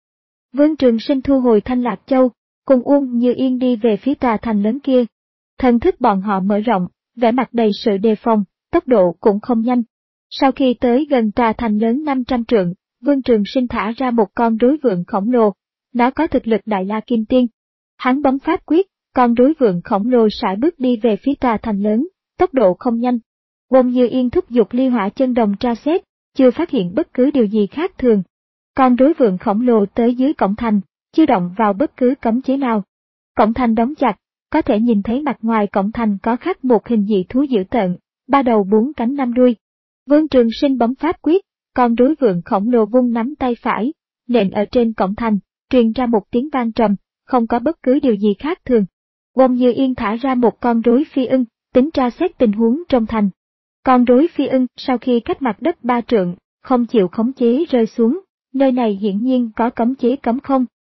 Speaker 1: Vương Trường Sinh thu hồi Thanh Lạc Châu, cùng Uông Như Yên đi về phía tòa thành lớn kia. Thần thức bọn họ mở rộng, vẻ mặt đầy sự đề phòng, tốc độ cũng không nhanh. Sau khi tới gần tòa thành lớn năm trăm trượng, Vương Trường Sinh thả ra một con rối vượn khổng lồ, nó có thực lực Đại La Kim Tiên. Hắn bấm pháp quyết, con rối vượn khổng lồ sải bước đi về phía tòa thành lớn, tốc độ không nhanh. Uông Như Yên thúc giục ly hỏa chân đồng tra xét, chưa phát hiện bất cứ điều gì khác thường. Con rối vượn khổng lồ tới dưới cổng thành, chưa động vào bất cứ cấm chế nào. Cổng thành đóng chặt, có thể nhìn thấy mặt ngoài cổng thành có khắc một hình dị thú dữ tợn, ba đầu bốn cánh năm đuôi. Vương Trường Sinh bấm pháp quyết, con rối vượn khổng lồ vung nắm tay phải, nện ở trên cổng thành, truyền ra một tiếng vang trầm, không có bất cứ điều gì khác thường. Uông Như Yên thả ra một con rối phi ưng, tính tra xét tình huống trong thành. Con rối phi ưng sau khi cách mặt đất ba trượng, không chịu khống chế rơi xuống, nơi này hiển nhiên có cấm chế cấm không,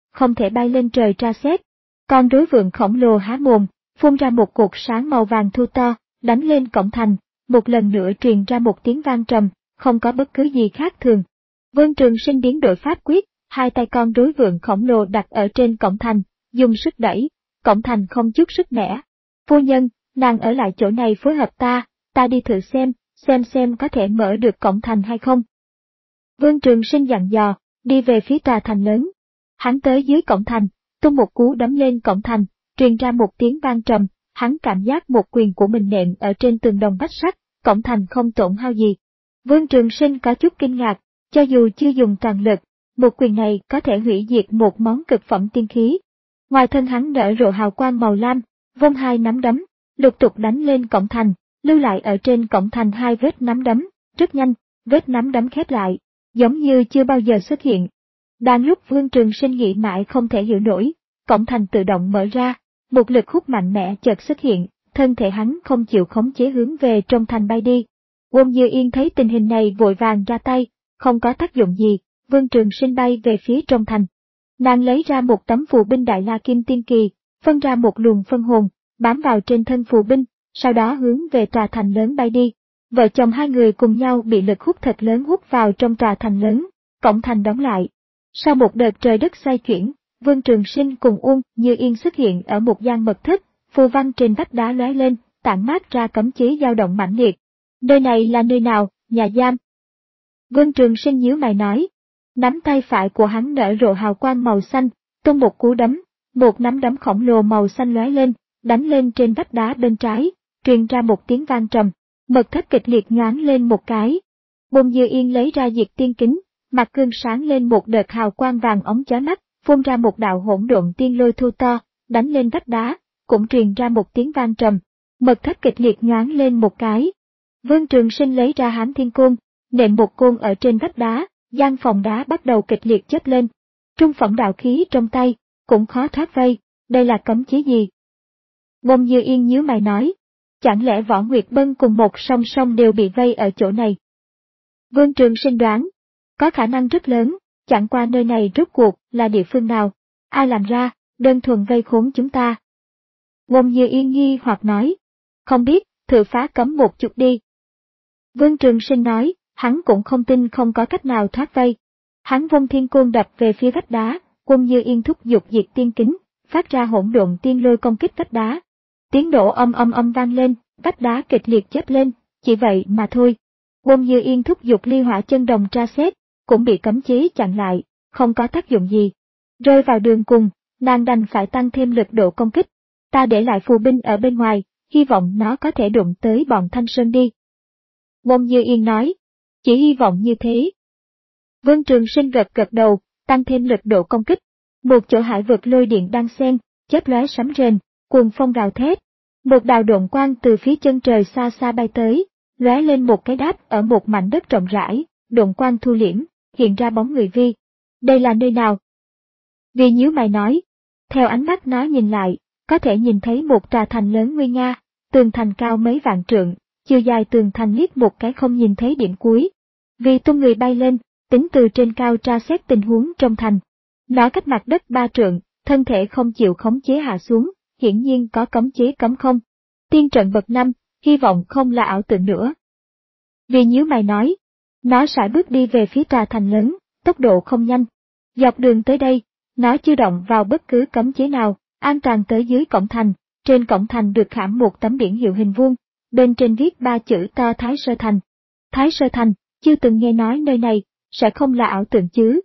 Speaker 1: không thể bay lên trời tra xét. Con rối vượn khổng lồ há mồm, phun ra một cột sáng màu vàng thu to, đánh lên cổng thành, một lần nữa truyền ra một tiếng vang trầm, không có bất cứ gì khác thường. Vương Trường Sinh biến đổi pháp quyết, hai tay con rối vượn khổng lồ đặt ở trên cổng thành, dùng sức đẩy, cổng thành không chút sức mẻ. Phu nhân, nàng ở lại chỗ này phối hợp ta, ta đi thử xem, xem xem có thể mở được cổng thành hay không. Vương Trường Sinh dặn dò, đi về phía tòa thành lớn. Hắn tới dưới cổng thành, tung một cú đấm lên cổng thành, truyền ra một tiếng vang trầm, hắn cảm giác một quyền của mình nện ở trên tường đồng vách sắt, cổng thành không tổn hao gì. Vương Trường Sinh có chút kinh ngạc, cho dù chưa dùng toàn lực, một quyền này có thể hủy diệt một món cực phẩm tiên khí. Ngoài thân hắn nở rộ hào quang màu lam, vung hai nắm đấm, lục tục đánh lên cổng thành, lưu lại ở trên cổng thành hai vết nắm đấm, rất nhanh, vết nắm đấm khép lại, giống như chưa bao giờ xuất hiện. Đang lúc Vương Trường Sinh nghĩ mãi không thể hiểu nổi, cổng thành tự động mở ra, một lực hút mạnh mẽ chợt xuất hiện, thân thể hắn không chịu khống chế hướng về trong thành bay đi. Wong Như Yên thấy tình hình này vội vàng ra tay, không có tác dụng gì, Vương Trường Sinh bay về phía trong thành. Nàng lấy ra một tấm phù binh Đại La Kim Tiên Kỳ, phân ra một luồng phân hồn, bám vào trên thân phù binh, sau đó hướng về tòa thành lớn bay đi. Vợ chồng hai người cùng nhau bị lực hút thật lớn hút vào trong tòa thành lớn, cổng thành đóng lại. Sau một đợt trời đất xoay chuyển, Vương Trường Sinh cùng Uông Như Yên xuất hiện ở một gian mật thất, phù văn trên vách đá lóe lên, tản mát ra cấm chế dao động mãnh liệt. Nơi này là nơi nào, nhà giam? Vương Trường Sinh nhíu mày nói. Nắm tay phải của hắn nở rộ hào quang màu xanh, tung một cú đấm, một nắm đấm khổng lồ màu xanh lóe lên, đánh lên trên vách đá bên trái, truyền ra một tiếng vang trầm, mật thất kịch liệt nhoáng lên một cái. Bông Như Yên lấy ra diệt tiên kính, mặt gương sáng lên một đợt hào quang vàng óng chói mắt, phun ra một đạo hỗn độn tiên lôi thu to, đánh lên vách đá, cũng truyền ra một tiếng vang trầm, mật thất kịch liệt nhoáng lên một cái. Vương Trường Sinh lấy ra Hám Thiên Côn, nện một côn ở trên vách đá, gian phòng đá bắt đầu kịch liệt chớp lên. Trung phẩm đạo khí trong tay, cũng khó thoát vây, đây là cấm chế gì? Bông Như Yên nhíu mày nói, chẳng lẽ Võ Nguyệt Bân cùng một song song đều bị vây ở chỗ này? Vương Trường Sinh đoán, có khả năng rất lớn, chẳng qua nơi này rốt cuộc là địa phương nào, ai làm ra, đơn thuần vây khốn chúng ta. Bông Như Yên nghi hoặc nói, không biết, thử phá cấm một chút đi. Vương Trường Sinh nói, hắn cũng không tin không có cách nào thoát vây. Hắn vung thiên côn đập về phía vách đá, Quân Như Yên thúc giục diệt tiên kính, phát ra hỗn độn tiên lôi công kích vách đá. Tiếng nổ âm âm âm vang lên, vách đá kịch liệt chớp lên, chỉ vậy mà thôi. Quân Như Yên thúc giục ly hỏa chân đồng tra xét, cũng bị cấm chế chặn lại, không có tác dụng gì. Rơi vào đường cùng, nàng đành phải tăng thêm lực độ công kích. Ta để lại phù binh ở bên ngoài, hy vọng nó có thể đụng tới bọn Thanh Sơn đi. Quân Như Yên nói, chỉ hy vọng như thế. Vương Trường Sinh gật gật đầu, tăng thêm lực độ công kích. Một chỗ hải vực lôi điện đang xen, chớp lóe sấm rền, cuồng phong gào thét. Một đạo độn quang từ phía chân trời xa xa bay tới, lóe lên một cái đáp ở một mảnh đất rộng rãi, độn quang thu liễm, hiện ra bóng người Vi. Đây là nơi nào? Vi nhíu mày nói. Theo ánh mắt nó nhìn lại, có thể nhìn thấy một tòa thành lớn nguy nga, tường thành cao mấy vạn trượng, chiều dài tường thành liếc một cái không nhìn thấy điểm cuối. Vi tung người bay lên, tính từ trên cao tra xét tình huống trong thành. Nó cách mặt đất ba trượng, thân thể không chịu khống chế hạ xuống, hiển nhiên có cấm chế cấm không. Tiên trận bậc năm, hy vọng không là ảo tưởng nữa. Vi nhíu mày nói, nó sải bước đi về phía tòa thành lớn, tốc độ không nhanh. Dọc đường tới đây, nó chưa động vào bất cứ cấm chế nào, an toàn tới dưới cổng thành. Trên cổng thành được khảm một tấm biển hiệu hình vuông, bên trên viết ba chữ to Thái Sơ Thành. Thái Sơ Thành, chưa từng nghe nói nơi này, sẽ không là ảo tưởng chứ.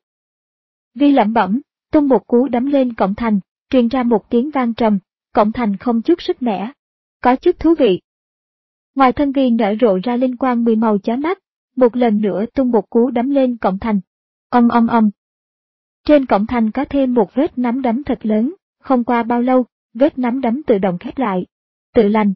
Speaker 1: Vi lẩm bẩm, tung một cú đấm lên cổng thành, truyền ra một tiếng vang trầm, cổng thành không chút sức mẻ. Có chút thú vị. Ngoài thân Vi nở rộ ra linh quang mười màu chói mắt, một lần nữa tung một cú đấm lên cổng thành. Ong ong ong. Trên cổng thành có thêm một vết nắm đấm thật lớn, không qua bao lâu, vết nắm đấm tự động khép lại. Tự lành.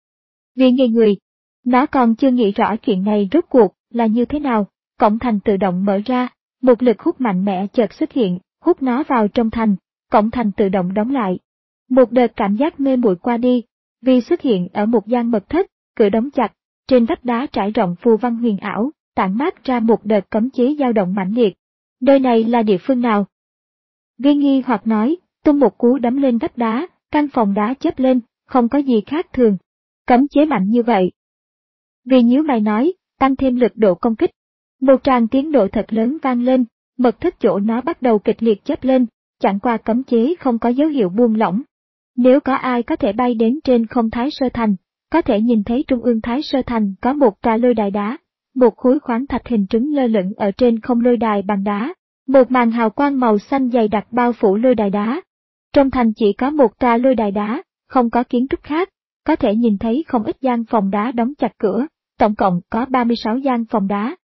Speaker 1: Vi ngây người. Nó còn chưa nghĩ rõ chuyện này rốt cuộc là như thế nào, cổng thành tự động mở ra, một lực hút mạnh mẽ chợt xuất hiện, hút nó vào trong thành, cổng thành tự động đóng lại. Một đợt cảm giác mê muội qua đi, Vi xuất hiện ở một gian mật thất, cửa đóng chặt, trên vách đá trải rộng phù văn huyền ảo, tản mát ra một đợt cấm chế dao động mãnh liệt. Nơi này là địa phương nào? Ghi nghi hoặc nói, tung một cú đấm lên vách đá, căn phòng đá chớp lên, không có gì khác thường. Cấm chế mạnh như vậy. Vì nhíu mày nói, tăng thêm lực độ công kích. Một tràng tiếng nổ thật lớn vang lên, mật thất chỗ nó bắt đầu kịch liệt chớp lên, chẳng qua cấm chế không có dấu hiệu buông lỏng. Nếu có ai có thể bay đến trên không Thái Sơ Thành, có thể nhìn thấy trung ương Thái Sơ Thành có một tòa lôi đài đá, một khối khoáng thạch hình trứng lơ lửng ở trên không lôi đài bằng đá, một màn hào quang màu xanh dày đặc bao phủ lôi đài đá. Trong thành chỉ có một tòa lôi đài đá, không có kiến trúc khác, có thể nhìn thấy không ít gian phòng đá đóng chặt cửa, tổng cộng có ba mươi sáu gian phòng đá.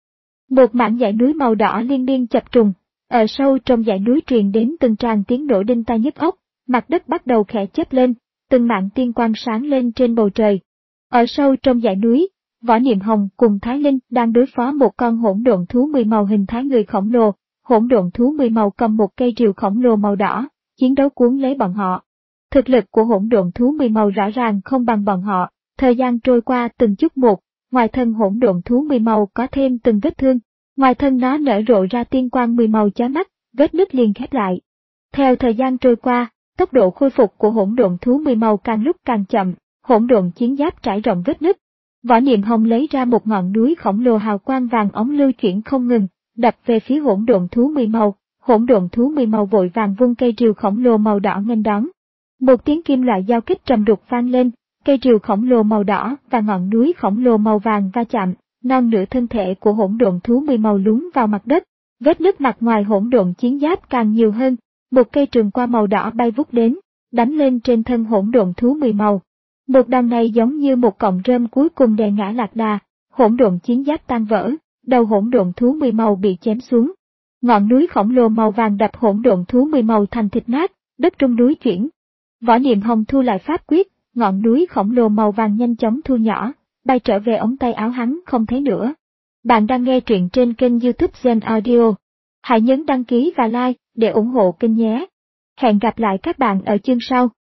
Speaker 1: Một mảng dãy núi màu đỏ liên miên chập trùng, ở sâu trong dãy núi truyền đến từng tràng tiếng nổ đinh tai nhức óc, mặt đất bắt đầu khẽ chớp lên, từng mảng tiên quang sáng lên trên bầu trời. Ở sâu trong dãy núi, Võ Niệm Hồng cùng Thái Linh đang đối phó một con hỗn độn thú mười màu hình thái người khổng lồ, hỗn độn thú mười màu cầm một cây rìu khổng lồ màu đỏ, chiến đấu cuốn lấy bọn họ. Thực lực của hỗn độn thú mười màu rõ ràng không bằng bọn họ, thời gian trôi qua từng chút một, ngoài thân hỗn độn thú mười màu có thêm từng vết thương, ngoài thân nó nở rộ ra tiên quang mười màu chói mắt, vết nứt liền khép lại. Theo thời gian trôi qua, tốc độ khôi phục của hỗn độn thú mười màu càng lúc càng chậm, hỗn độn chiến giáp trải rộng vết nứt. Võ Niệm Hồng lấy ra một ngọn núi khổng lồ hào quang vàng óng lưu chuyển không ngừng, đập về phía hỗn độn thú mười màu, hỗn độn thú mười màu vội vàng vung cây rìu khổng lồ màu đỏ nghênh đón. Một tiếng kim loại giao kích trầm đục vang lên, cây rìu khổng lồ màu đỏ và ngọn núi khổng lồ màu vàng va chạm, non nửa thân thể của hỗn độn thú mười màu lún vào mặt đất, vết nứt mặt ngoài hỗn độn chiến giáp càng nhiều hơn, một cây trường qua màu đỏ bay vút đến, đánh lên trên thân hỗn độn thú mười màu. Một đòn này giống như một cọng rơm cuối cùng đè ngã lạc đà, hỗn độn chiến giáp tan vỡ, đầu hỗn độn thú mười màu bị chém xuống. Ngọn núi khổng lồ màu vàng đập hỗn độn thú mười màu thành thịt nát, đất trung núi chuyển. Võ Niệm Hồng thu lại pháp quyết, ngọn núi khổng lồ màu vàng nhanh chóng thu nhỏ, bay trở về ống tay áo hắn không thấy nữa. Bạn đang nghe truyện trên kênh YouTube Gen Audio. Hãy nhấn đăng ký và like để ủng hộ kênh nhé. Hẹn gặp lại các bạn ở chương sau.